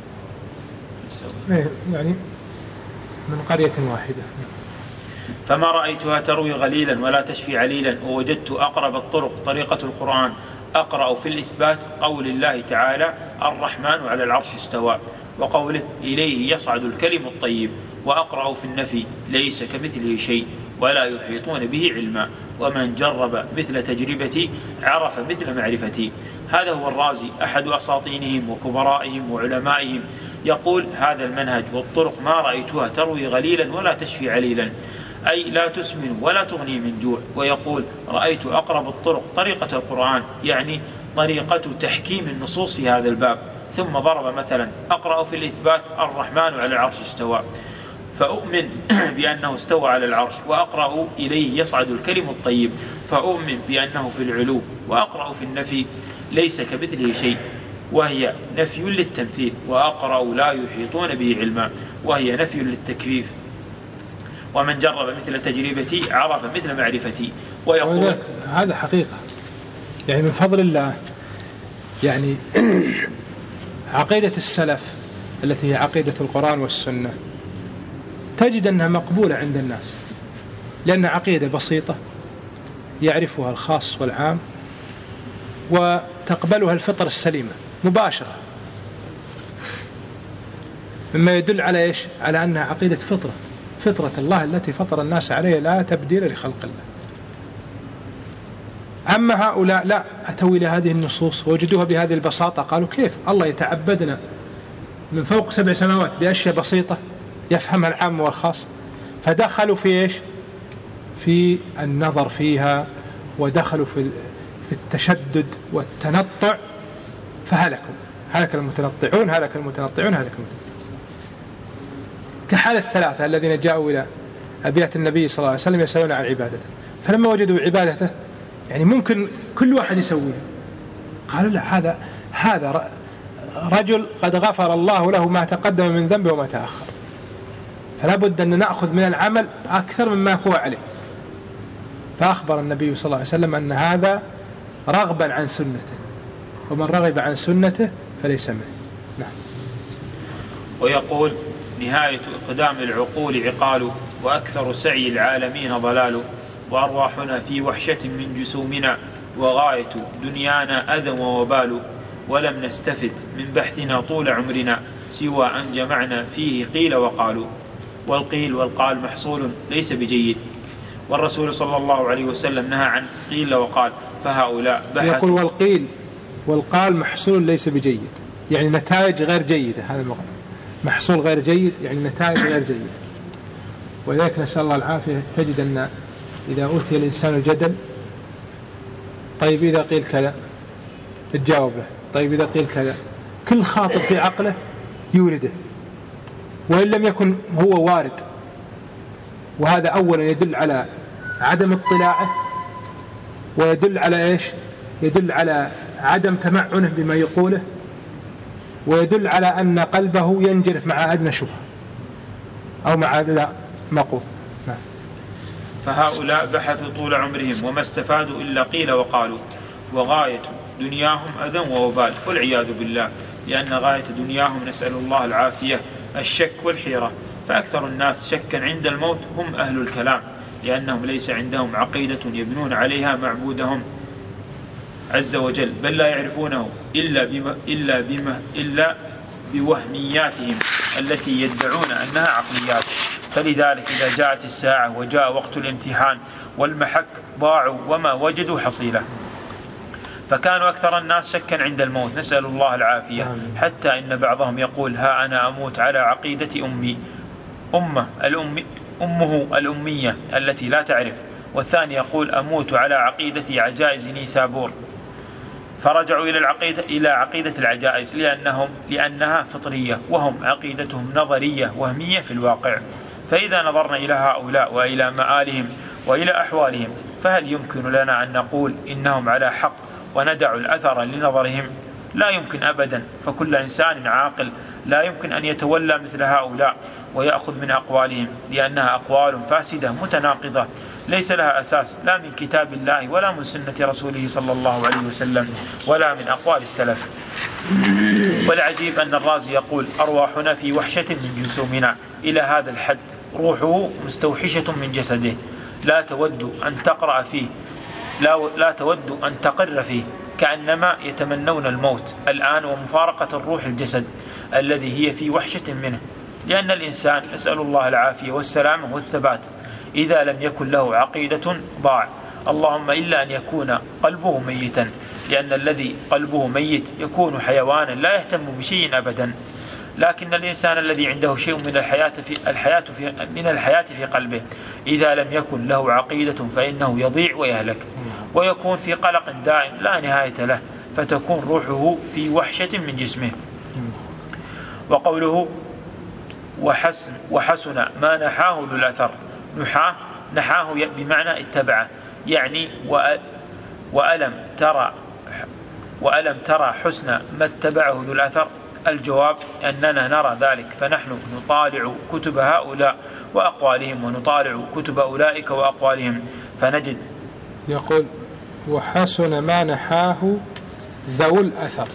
يعني من قرية واحدة. فما رأيتها تروي غليلا ولا تشفي عليلا، ووجدت أقرب الطرق طريقة القرآن. أقرأ في الإثبات قول الله تعالى الرحمن على العرش استوى، وقوله إليه يصعد الكلم الطيب. وأقرأ في النفي ليس كمثله شيء ولا يحيطون به علما، ومن جرب مثل تجربتي عرف مثل معرفتي. هذا هو الرازي أحد أساطينهم وكبرائهم وعلمائهم، يقول هذا المنهج والطرق ما رأيتها تروي غليلا ولا تشفي عليلا، أي لا تسمن ولا تغني من جوع. ويقول رأيت أقرب الطرق طريقة القرآن، يعني طريقة تحكيم النصوص في هذا الباب. ثم ضرب مثلا أقرأ في الإثبات الرحمن على العرش استوى، فأؤمن بأنه استوى على العرش. وأقرأ إليه يصعد الكلم الطيب، فأؤمن بأنه في العلو. وأقرأ في النفي ليس كمثله شيء، وهي نفي للتمثيل. وأقرأ لا يحيطون به علما، وهي نفي للتكييف. ومن جرب مثل تجربتي عرف مثل معرفتي. ويقول هذا حقيقة يعني من فضل الله، يعني عقيدة السلف التي هي عقيدة القرآن والسنة تجد أنها مقبولة عند الناس، لأن عقيدة بسيطة يعرفها الخاص والعام، وتقبلها الفطر السليمة مباشرة، مما يدل على إيش؟ على أنها عقيدة فطرة الله التي فطر الناس عليها لا تبديل لخلق الله. أما هؤلاء لا، أتوا إلى هذه النصوص ووجدوها بهذه البساطة، قالوا كيف الله يتعبدنا من فوق 7 سماوات بأشياء بسيطة يفهمها العام والخاص؟ فدخلوا في إيش؟ في النظر فيها، ودخلوا في التشدد والتنطع، فهلكوا. هلك المتنطعون. كحال الثلاثة الذين جاءوا إلى أبيات النبي صلى الله عليه وسلم يسألون عن عبادته، فلما وجدوا عبادته يعني ممكن كل واحد يسويها، قالوا لا، هذا رجل قد غفر الله له ما تقدم من ذنبه وما تأخر، فلا بد أن نأخذ من العمل أكثر مما هو عليه. فأخبر النبي صلى الله عليه وسلم أن هذا رغبا عن سنته، ومن رغب عن سنته فليس منه. نعم. ويقول: نهاية إقدام العقول عقال، وأكثر سعي العالمين ضلال، وأرواحنا في وحشة من جسومنا، وغاية دنيانا أذى ووبال، ولم نستفد من بحثنا طول عمرنا سوى أن جمعنا فيه قيل وقالوا. والقيل والقال محصول ليس بجيد، والرسول صلى الله عليه وسلم نهى عن قيل وقال، فهؤلاء يقول والقيل والقال محصول ليس بجيد، يعني نتائج غير جيدة. هذا المقام محصول غير جيد يعني نتائج غير جيدة. ولذلك نسأل الله العافية، تجد أن إذا أوتي الإنسان الجدل، طيب إذا قيل كذا تجاوب له، طيب إذا قيل كذا، كل خاطر في عقله يورده، وإن لم يكن هو وارد. وهذا أولا يدل على عدم اطلاعه، ويدل على إيش؟ يدل على عدم تمعنه بما يقوله، ويدل على أن قلبه ينجرف مع أدنى شبهة أو مع أدنى مقول. نعم. فهؤلاء بحثوا طول عمرهم وما استفادوا إلا قيل وقالوا، وغاية دنياهم أذى ووبال، والعياذ بالله، لأن غاية دنياهم، نسأل الله العافية، الشك والحيرة. فأكثر الناس شكا عند الموت هم أهل الكلام، لأنهم ليس عندهم عقيدة يبنون عليها معبودهم عز وجل، بل لا يعرفونه إلا بوهمياتهم التي يدعون أنها عقليات. فلذلك إذا جاءت الساعة وجاء وقت الامتحان والمحك ضاعوا وما وجدوا حصيلة. فكانوا أكثر الناس شكا عند الموت، نسأل الله العافية، حتى إن بعضهم يقول: ها أنا أموت على عقيدة أمه الأمية التي لا تعرف. والثاني يقول: أموت على عقيدة عجائز نيسابور. فرجعوا إلى عقيدة العجائز لأنها فطرية، وهم عقيدتهم نظرية وهمية في الواقع. فإذا نظرنا إلى هؤلاء وإلى مآلهم وإلى أحوالهم، فهل يمكن لنا أن نقول إنهم على حق وندع الأثر لنظرهم؟ لا يمكن أبدا. فكل إنسان عاقل لا يمكن أن يتولى مثل هؤلاء ويأخذ من أقوالهم، لأنها أقوال فاسدة متناقضة ليس لها أساس، لا من كتاب الله ولا من سنة رسوله صلى الله عليه وسلم ولا من أقوال السلف. والعجيب أن الرازي يقول: أرواحنا في وحشة من جسومنا، إلى هذا الحد روحه مستوحشة من جسده، لا تود أن تقرأ فيه، لا تود أن تقر فيه، كأنما يتمنون الموت الآن ومفارقة الروح الجسد الذي هي في وحشة منه. لأن الإنسان، نسأل الله العافية والسلامة والثبات، إذا لم يكن له عقيدة ضاع، اللهم إلا أن يكون قلبه ميتا، لأن الذي قلبه ميت يكون حيوانا لا يهتم بشيء أبدا. لكن الإنسان الذي عنده شيء من الحياة في قلبه، إذا لم يكن له عقيدة فإنه يضيع ويهلك، ويكون في قلق دائم لا نهاية له، فتكون روحه في وحشة من جسمه. وقوله: وحسن ما نحاه ذو الأثر، نحاه بمعنى اتبعه، يعني وألم ترى حسن ما اتبعه ذو الأثر. الجواب أننا نرى ذلك، فنحن نطالع كتب هؤلاء وأقوالهم، ونطالع كتب أولئك وأقوالهم، فنجد. يقول: وحسن ما نحاه ذو الأثر،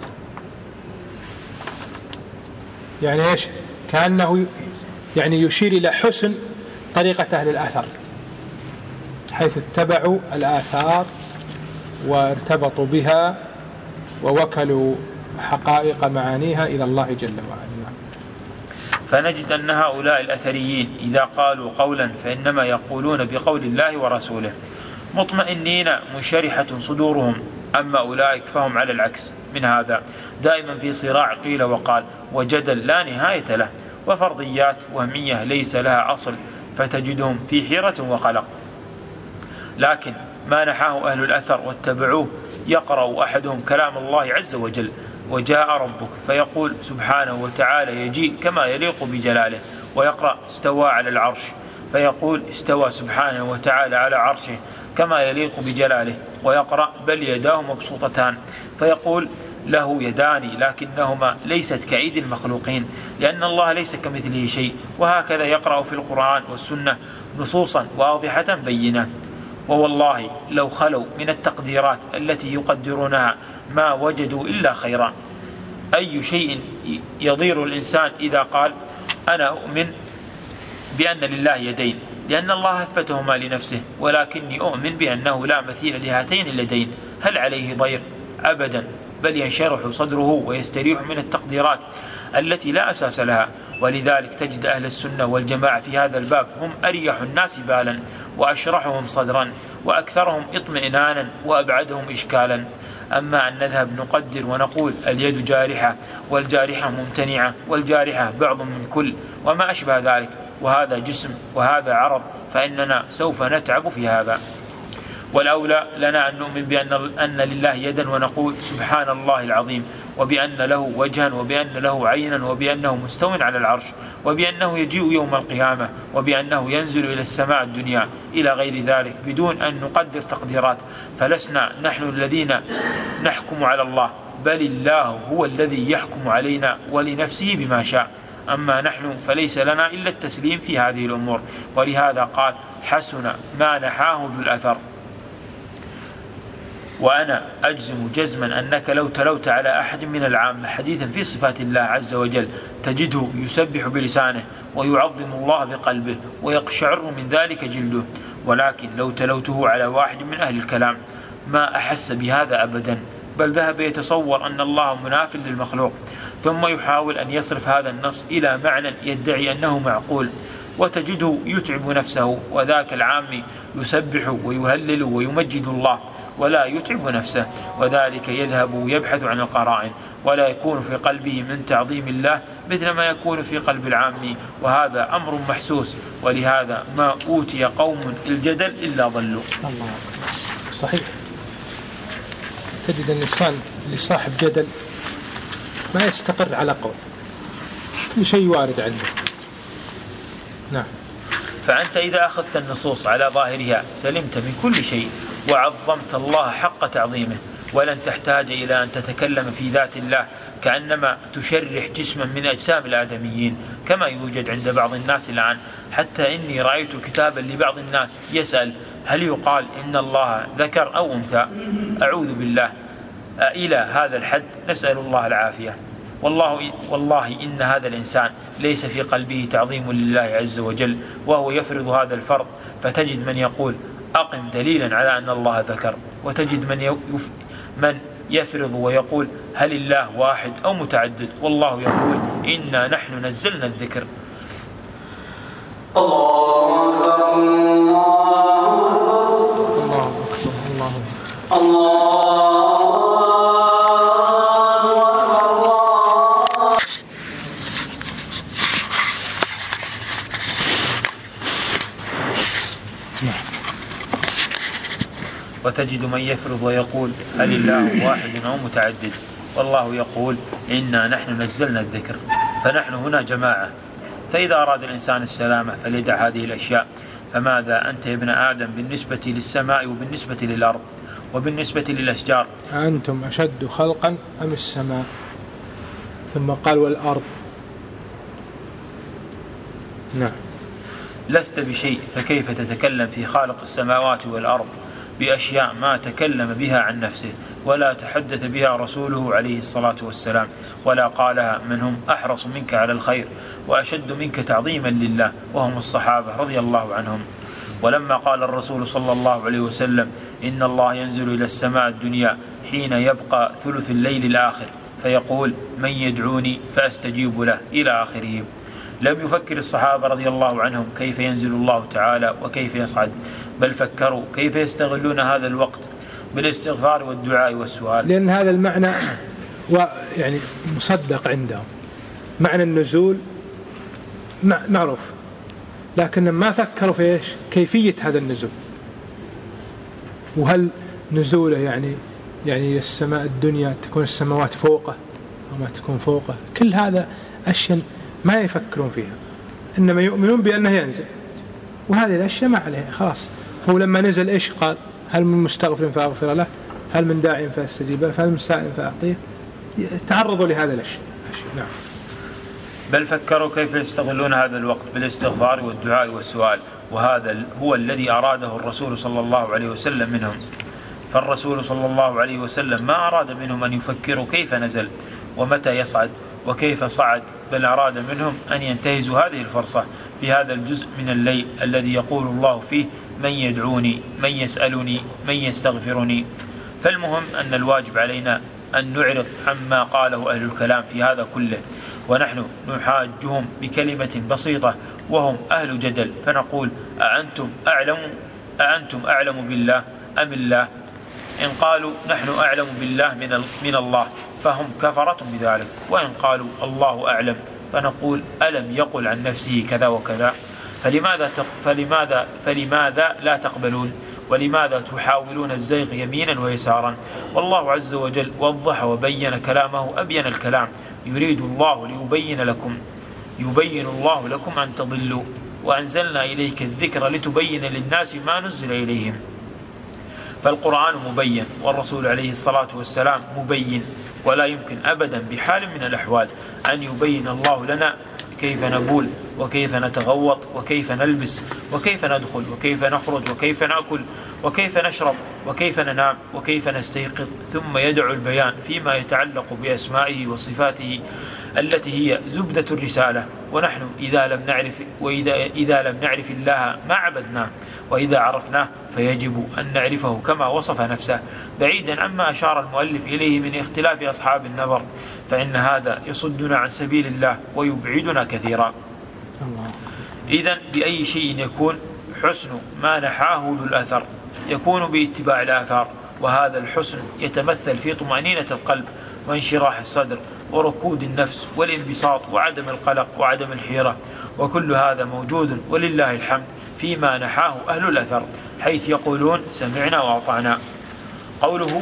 يعني إيش؟ كأنه يعني يشير إلى حسن طريقة أهل الأثر، حيث اتبعوا الآثار وارتبطوا بها ووكلوا حقائق معانيها إلى الله جل وعلا. فنجد أن هؤلاء الأثريين إذا قالوا قولا فإنما يقولون بقول الله ورسوله، مطمئنين منشرحة صدورهم. أما أولئك فهم على العكس من هذا، دائما في صراع قيل وقال وجدل لا نهاية له، وفرضيات وهمية ليس لها أصل، فتجدهم في حيرة وقلق. لكن ما نحاه أهل الأثر واتبعوه، يقرأ أحدهم كلام الله عز وجل: وجاء ربك، فيقول سبحانه وتعالى يجيء كما يليق بجلاله، ويقرأ استوى على العرش، فيقول استوى سبحانه وتعالى على عرشه كما يليق بجلاله، ويقرأ بل يداه مبسوطتان، فيقول له يدان لكنهما ليست كأيدي المخلوقين، لأن الله ليس كمثله شيء. وهكذا يقرأ في القرآن والسنة نصوصا واضحة بينة. ووالله لو خلوا من التقديرات التي يقدرونها ما وجدوا إلا خيرا. أي شيء يضير الإنسان إذا قال أنا أؤمن بأن لله يدين، لأن الله أثبتهما لنفسه، ولكني أؤمن بأنه لا مثيل لهاتين اليدين، هل عليه ضير؟ أبدا، بل ينشرح صدره ويستريح من التقديرات التي لا أساس لها. ولذلك تجد أهل السنة والجماعة في هذا الباب هم أريح الناس بالا، وأشرحهم صدرا، وأكثرهم اطمئنانا، وأبعدهم إشكالا. أما أن نذهب نقدر ونقول اليد جارحة، والجارحة ممتنعة، والجارحة بعض من كل، وما أشبه ذلك، وهذا جسم وهذا عرض، فإننا سوف نتعب في هذا. والأولى لنا أن نؤمن أن لله يدا، ونقول سبحان الله العظيم، وبأن له وجها، وبأن له عينا، وبأنه مستو على العرش، وبأنه يجيء يوم القيامة، وبأنه ينزل إلى السماء الدنيا، إلى غير ذلك، بدون أن نقدر تقديرات. فلسنا نحن الذين نحكم على الله، بل الله هو الذي يحكم علينا ولنفسه بما شاء. أما نحن فليس لنا إلا التسليم في هذه الأمور. ولهذا قال حسن ما نحاه ذو الأثر. وأنا أجزم جزما أنك لو تلوت على أحد من العامة حديثا في صفات الله عز وجل تجده يسبح بلسانه ويعظم الله بقلبه ويقشعر من ذلك جلده، ولكن لو تلوته على واحد من أهل الكلام ما أحس بهذا أبدا، بل ذهب يتصور أن الله مناف للمخلوق، ثم يحاول أن يصرف هذا النص إلى معنى يدعي أنه معقول، وتجده يتعب نفسه. وذاك العام يسبح ويهلل ويمجد الله ولا يتعب نفسه، وذلك يذهب يبحث عن القرائن، ولا يكون في قلبه من تعظيم الله مثل ما يكون في قلب العام، وهذا أمر محسوس. ولهذا ما أوتي قوم الجدل إلا ضلوا. الله صحيح. تجد الإنسان اللي صاحب جدل ما يستقر على قول، كل شيء وارد عنده. نعم. فأنت إذا أخذت النصوص على ظاهرها سلمت من كل شيء، وعظمت الله حق تعظيمه، ولن تحتاج إلى أن تتكلم في ذات الله كأنما تشرح جسما من أجسام الآدميين، كما يوجد عند بعض الناس الآن. حتى إني رأيت كتابا لبعض الناس يسأل هل يقال إن الله ذكر أو أنثى؟ أعوذ بالله، إلى هذا الحد نسأل الله العافية. والله إن هذا الإنسان ليس في قلبه تعظيم لله عز وجل، وهو يفرض هذا الفرض. فتجد من يقول أقم دليلا على أن الله ذكر، وتجد من يفرض ويقول هل الله واحد أو متعدد، والله يقول إنا نحن نزلنا الذكر. الله أكبر الله أكبر الله وتجد من يفرض ويقول هل الله واحد أو متعدد، والله يقول إنا نحن نزلنا الذكر. فنحن هنا جماعة. فإذا أراد الإنسان السلامة فليدع هذه الأشياء. فماذا أنت يا ابن آدم بالنسبة للسماء وبالنسبة للأرض وبالنسبة للأشجار؟ أنتم أشد خلقا أم السماء؟ ثم قال والأرض. نعم. لست بشيء، فكيف تتكلم في خالق السماوات والأرض بأشياء ما تكلم بها عن نفسه، ولا تحدث بها رسوله عليه الصلاة والسلام، ولا قالها من هم أحرص منك على الخير وأشد منك تعظيما لله، وهم الصحابة رضي الله عنهم. ولما قال الرسول صلى الله عليه وسلم إن الله ينزل إلى السماء الدنيا حين يبقى ثلث الليل الآخر فيقول من يدعوني فأستجيب له إلى آخره، لم يفكر الصحابة رضي الله عنهم كيف ينزل الله تعالى وكيف يصعد، بل فكروا كيف يستغلون هذا الوقت بالاستغفار والدعاء والسؤال، لأن هذا المعنى يعني مصدق عندهم. معنى النزول معروف، لكن ما فكروا في إيش كيفية هذا النزول، وهل نزوله يعني السماء الدنيا تكون السماوات فوقه أو ما تكون فوقه. كل هذا أشياء ما يفكرون فيها، إنما يؤمنون بأنه ينزل، وهذه الأشياء ما عليها خلاص. هو لما نزل إيش قال؟ هل من مستغفر فأغفر له، هل من داع فأستجيب له، هل من سائل فأعطيه. تعرضوا لهذا الأشياء. نعم. بل فكروا كيف يستغلون هذا الوقت بالاستغفار والدعاء والسؤال، وهذا هو الذي أراده الرسول صلى الله عليه وسلم منهم. فالرسول صلى الله عليه وسلم ما أراد منهم أن يفكروا كيف نزل ومتى يصعد وكيف صعد، بل أراد منهم أن ينتهزوا هذه الفرصة في هذا الجزء من الليل الذي يقول الله فيه: من يدعوني، من يسألني، من يستغفرني. فالمهم أن الواجب علينا أن نعرض عما قاله أهل الكلام في هذا كله، ونحن نحاجهم بكلمة بسيطة وهم أهل جدل، فنقول: أأنتم أعلم بالله أم الله؟ إن قالوا نحن أعلم بالله من الله فهم كفرة بذلك، وإن قالوا الله أعلم فنقول: ألم يقل عن نفسه كذا وكذا؟ فلماذا لا تقبلون؟ ولماذا تحاولون الزيغ يمينا ويسارا؟ والله عز وجل وضح وبين كلامه أبين الكلام، يريد الله يبين الله لكم أن تضلوا، وأنزلنا إليك الذكر لتبين للناس ما نزل إليهم. فالقرآن مبين، والرسول عليه الصلاة والسلام مبين، ولا يمكن أبدا بحال من الأحوال أن يبين الله لنا كيف نبول وكيف نتغوط وكيف نلبس وكيف ندخل وكيف نخرج وكيف نأكل وكيف نشرب وكيف ننام وكيف نستيقظ، ثم يدعو البيان فيما يتعلق بأسمائه وصفاته التي هي زبدة الرسالة. ونحن إذا لم نعرف الله ما عبدناه، وإذا عرفناه فيجب أن نعرفه كما وصف نفسه، بعيدا عما أشار المؤلف إليه من اختلاف أصحاب النظر، فإن هذا يصدنا عن سبيل الله ويبعدنا كثيرا. إذن بأي شيء يكون حسن ما نحاه ذو الأثر؟ يكون باتباع الآثار، وهذا الحسن يتمثل في طمأنينة القلب وانشراح الصدر وركود النفس والانبساط وعدم القلق وعدم الحيرة، وكل هذا موجود ولله الحمد فيما نحاه أهل الأثر، حيث يقولون: سمعنا وأطعنا. قوله: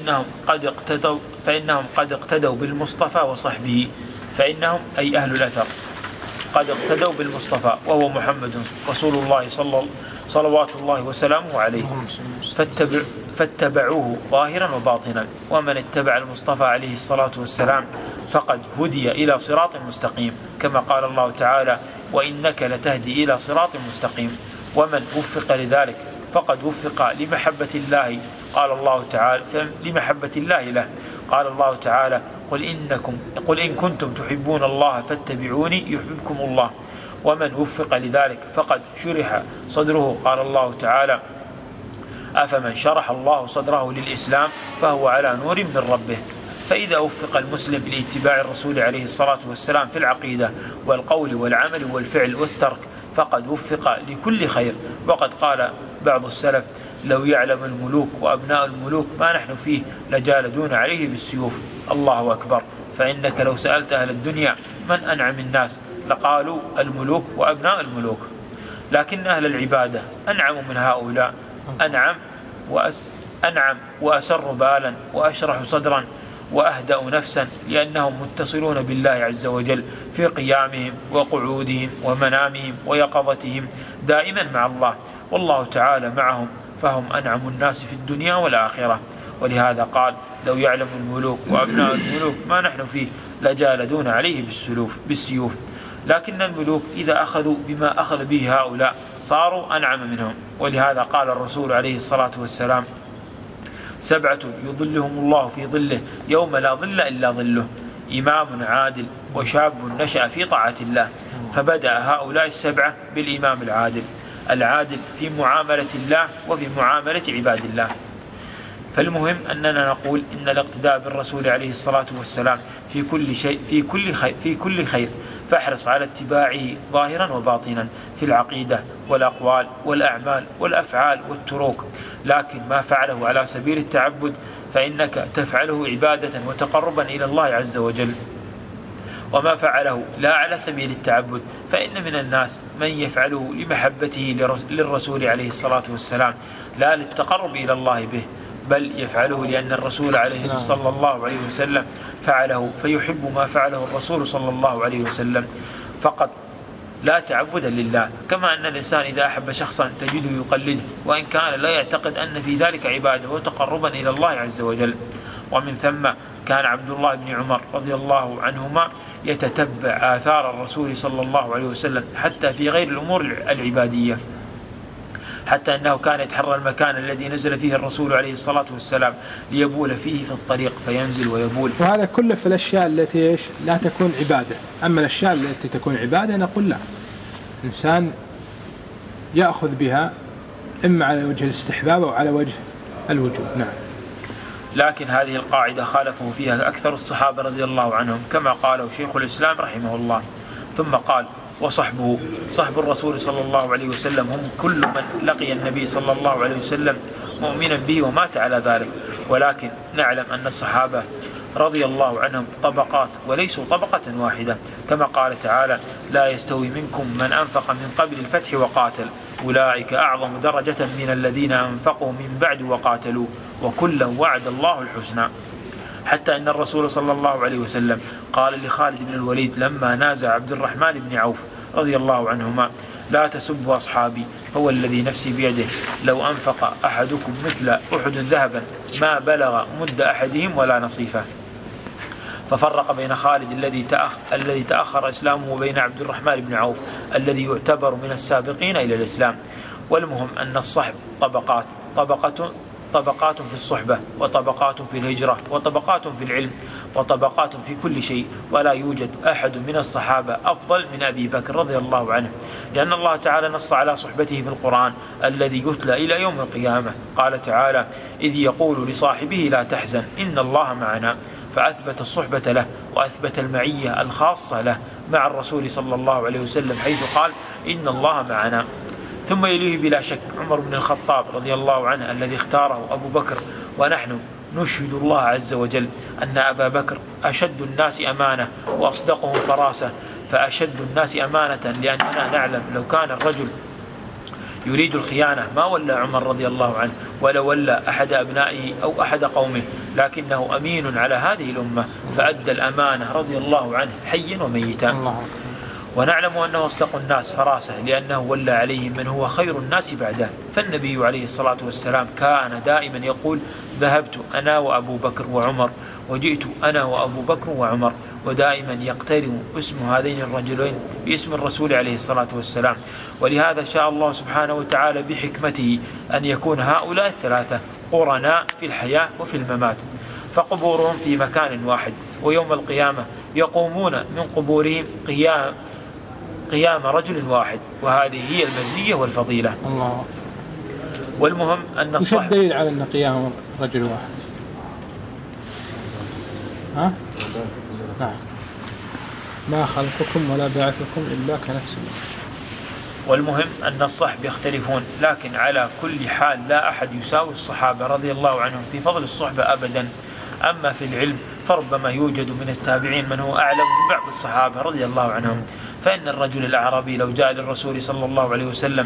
فإنهم قد اقتدوا بالمصطفى وصحبه، فإنهم أي أهل الأثر قد اقتدوا بالمصطفى وهو محمد رسول الله صلوات الله وسلامه عليه، فاتبعوه ظاهرا وباطنا. ومن اتبع المصطفى عليه الصلاة والسلام فقد هدي إلى صراط مستقيم، كما قال الله تعالى: وإنك لتهدي إلى صراط مستقيم. ومن وفق لذلك فقد وفق لمحبة الله، قال الله تعالى: لمحبة الله له، قال الله تعالى: قل إن كنتم تحبون الله فاتبعوني يحببكم الله. ومن وفق لذلك فقد شرح صدره، قال الله تعالى: أفمن شرح الله صدره للإسلام فهو على نور من ربه. فإذا وفق المسلم لاتباع الرسول عليه الصلاة والسلام في العقيدة والقول والعمل والفعل والترك فقد وفق لكل خير. وقد قال بعض السلف: لو يعلم الملوك وأبناء الملوك ما نحن فيه لجالدون عليه بالسيوف. الله أكبر. فإنك لو سألت أهل الدنيا من أنعم الناس لقالوا الملوك وأبناء الملوك، لكن أهل العبادة أنعم من هؤلاء، أنعم وأسر بالا وأشرح صدرا وأهدأ نفسا، لأنهم متصلون بالله عز وجل في قيامهم وقعودهم ومنامهم ويقظتهم دائما مع الله، والله تعالى معهم، فهم أنعم الناس في الدنيا والآخرة. ولهذا قال: لو يعلم الملوك وأبناء الملوك ما نحن فيه لجالدون عليه بالسيوف. لكن الملوك إذا أخذوا بما أخذ به هؤلاء صاروا أنعم منهم. ولهذا قال الرسول عليه الصلاة والسلام: 7 يظلهم الله في ظله يوم لا ظل إلا ظله: إمام عادل وشاب نشأ في طاعة الله. فبدأ هؤلاء 7 بالإمام العادل في معاملة الله وفي معاملة عباد الله. فالمهم أننا نقول إن الاقتداء بالرسول عليه الصلاة والسلام في كل شيء في كل خير، فاحرص على اتباعه ظاهرا وباطنا في العقيدة والأقوال والأعمال والأفعال والتروك. لكن ما فعله على سبيل التعبد فإنك تفعله عبادة وتقربا إلى الله عز وجل، وما فعله لا على سبيل التعبد فإن من الناس من يفعله لمحبته للرسول عليه الصلاة والسلام لا للتقرب إلى الله به، بل يفعله لأن الرسول عليه صلى الله عليه وسلم فعله فيحب ما فعله الرسول صلى الله عليه وسلم فقط، لا تعبدا لله. كما أن الإنسان إذا أحب شخصا تجده يقلده، وإن كان لا يعتقد أن في ذلك عبادة وتقربا إلى الله عز وجل. ومن ثم كان عبد الله بن عمر رضي الله عنهما يتتبع آثار الرسول صلى الله عليه وسلم حتى في غير الأمور العبادية. حتى أنه كان يتحرى المكان الذي نزل فيه الرسول عليه الصلاة والسلام ليبول فيه في الطريق فينزل ويبول. وهذا كله في الأشياء التي لا تكون عبادة. أما الأشياء التي تكون عبادة نقول لا، إنسان يأخذ بها إما على وجه الاستحباب أو على وجه الوجوب. نعم. لكن هذه القاعدة خالفه فيها أكثر الصحابة رضي الله عنهم كما قاله شيخ الإسلام رحمه الله. ثم قال: وصحبه، صحب الرسول صلى الله عليه وسلم هم كل من لقي النبي صلى الله عليه وسلم مؤمنا به ومات على ذلك. ولكن نعلم أن الصحابة رضي الله عنهم طبقات وليسوا طبقة واحدة، كما قال تعالى: لا يستوي منكم من أنفق من قبل الفتح وقاتل أولئك أعظم درجة من الذين أنفقوا من بعد وقاتلوا وكلا وعد الله الحسنى. حتى أن الرسول صلى الله عليه وسلم قال لخالد بن الوليد لما نازع عبد الرحمن بن عوف رضي الله عنهما: لا تسبوا أصحابي هو الذي نفسي بيده لو أنفق أحدكم مثل أحد ذهبا ما بلغ مد أحدهم ولا نصيفه. ففرق بين خالد الذي تأخر إسلامه وبين عبد الرحمن بن عوف الذي يعتبر من السابقين إلى الإسلام. والمهم أن الصحب طبقات في الصحبة، وطبقات في الهجرة، وطبقات في العلم، وطبقات في كل شيء، ولا يوجد أحد من الصحابة أفضل من أبي بكر رضي الله عنه، لأن الله تعالى نص على صحبته في القرآن الذي يتلى إلى يوم القيامة. قال تعالى: إذ يقول لصاحبه لا تحزن إن الله معنا، فأثبت الصحبة له وأثبت المعية الخاصة له مع الرسول صلى الله عليه وسلم حيث قال: إن الله معنا. ثم يليه بلا شك عمر بن الخطاب رضي الله عنه الذي اختاره أبو بكر، ونحن نشهد الله عز وجل أن أبا بكر أشد الناس أمانة وأصدقهم فراسة، فأشد الناس أمانة لأننا نعلم لو كان الرجل يريد الخيانة ما ولى عمر رضي الله عنه ولا ولى أحد أبنائه أو أحد قومه، لكنه أمين على هذه الأمة فأدى الأمانة رضي الله عنه حيا وميتا. ونعلم أنه أصدق الناس فراسة لأنه ولى عليهم من هو خير الناس بعده. فالنبي عليه الصلاة والسلام كان دائما يقول: ذهبت أنا وأبو بكر وعمر وجئت أنا وأبو بكر وعمر، ودائما يقترن اسم هذين الرجلين باسم الرسول عليه الصلاة والسلام. ولهذا شاء الله سبحانه وتعالى بحكمته أن يكون هؤلاء الثلاثة قرناء في الحياة وفي الممات، فقبورهم في مكان واحد، ويوم القيامة يقومون من قبورهم قيام رجل واحد، وهذه هي المزية والفضيلة. الله. والمهم أن الصحب مش دليل على أن قيام رجل واحد. ها؟ نعم. ما خلقكم ولا بعثكم إلا كنفس واحدة. والمهم أن الصحب يختلفون، لكن على كل حال لا أحد يساوي الصحابة رضي الله عنهم في فضل الصحبة أبدا. أما في العلم فربما يوجد من التابعين من هو أعلم من بعض الصحابة رضي الله عنهم. فإن الرجل الأعرابي لو جاء للرسول صلى الله عليه وسلم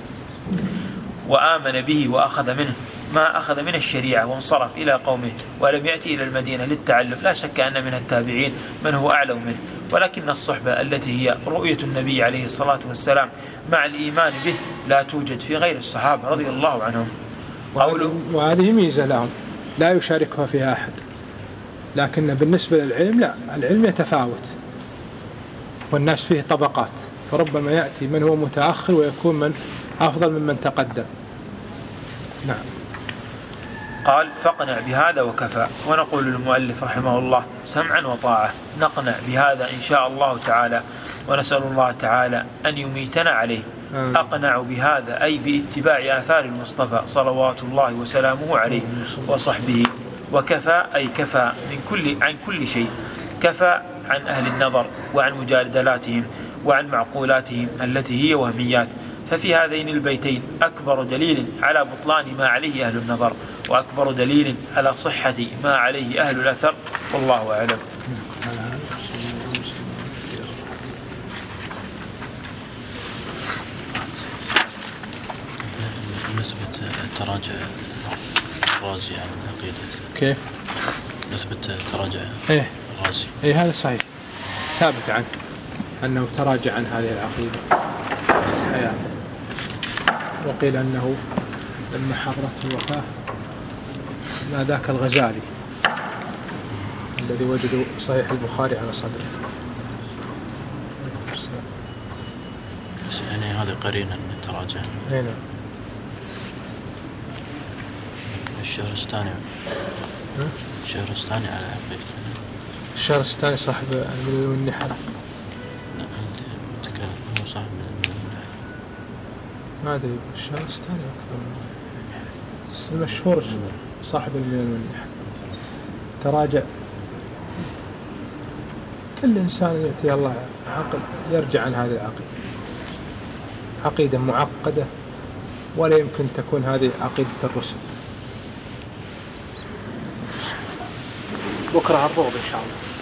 وآمن به وأخذ منه ما أخذ من الشريعة وانصرف إلى قومه ولم يأتي إلى المدينة للتعلم، لا شك أن من التابعين من هو أعلم منه. ولكن الصحبة التي هي رؤية النبي عليه الصلاة والسلام مع الإيمان به لا توجد في غير الصحابة رضي الله عنهم. وهذه ميزة لهم لا يشاركها فيها أحد. لكن بالنسبة للعلم لا، العلم يتفاوت والناس فيه طبقات، فربما يأتي من هو متأخر ويكون من أفضل ممن تقدم. نعم. قال: فاقنع بهذا وكفى. ونقول للمؤلف رحمه الله: سمعا وطاعة، نقنع بهذا إن شاء الله تعالى، ونسأل الله تعالى أن يميتنا عليه. أقنع بهذا أي باتباع آثار المصطفى صلوات الله وسلامه عليه وصحبه. وكفى أي كفى عن كل شيء، كفى عن أهل النظر وعن مجادلاتهم وعن معقولاتهم التي هي وهميات. ففي هذين البيتين أكبر دليل على بطلان ما عليه أهل النظر، وأكبر دليل على صحة ما عليه أهل الأثر، والله أعلم. نسبة تراجع الرازي عن العقيدة كيف؟ نسبة تراجع الرازي هذا صحيح، ثابت عنه أنه تراجع عن هذه العقيدة حياته. وقيل أنه لما حضرته الوفاة ناداك الغزالي الذي وجدوا صحيح البخاري على صدره. يعني هذا قرين أن تراجع. هنا الشهرستاني الشهرستاني على عقيدته. الشهرستاني صاحب الملل والنحل. لا أنت تكلم هو صاحب الملل والنحل. ما أدري الشهرستاني أكثر من بس المشهور صاحب الملل والنحل. تراجع. كل إنسان يأتي الله عقل يرجع عن هذه العقيدة. عقيدة معقدة ولا يمكن تكون هذه عقيدة الرسل. بكرة على الروض إن شاء الله.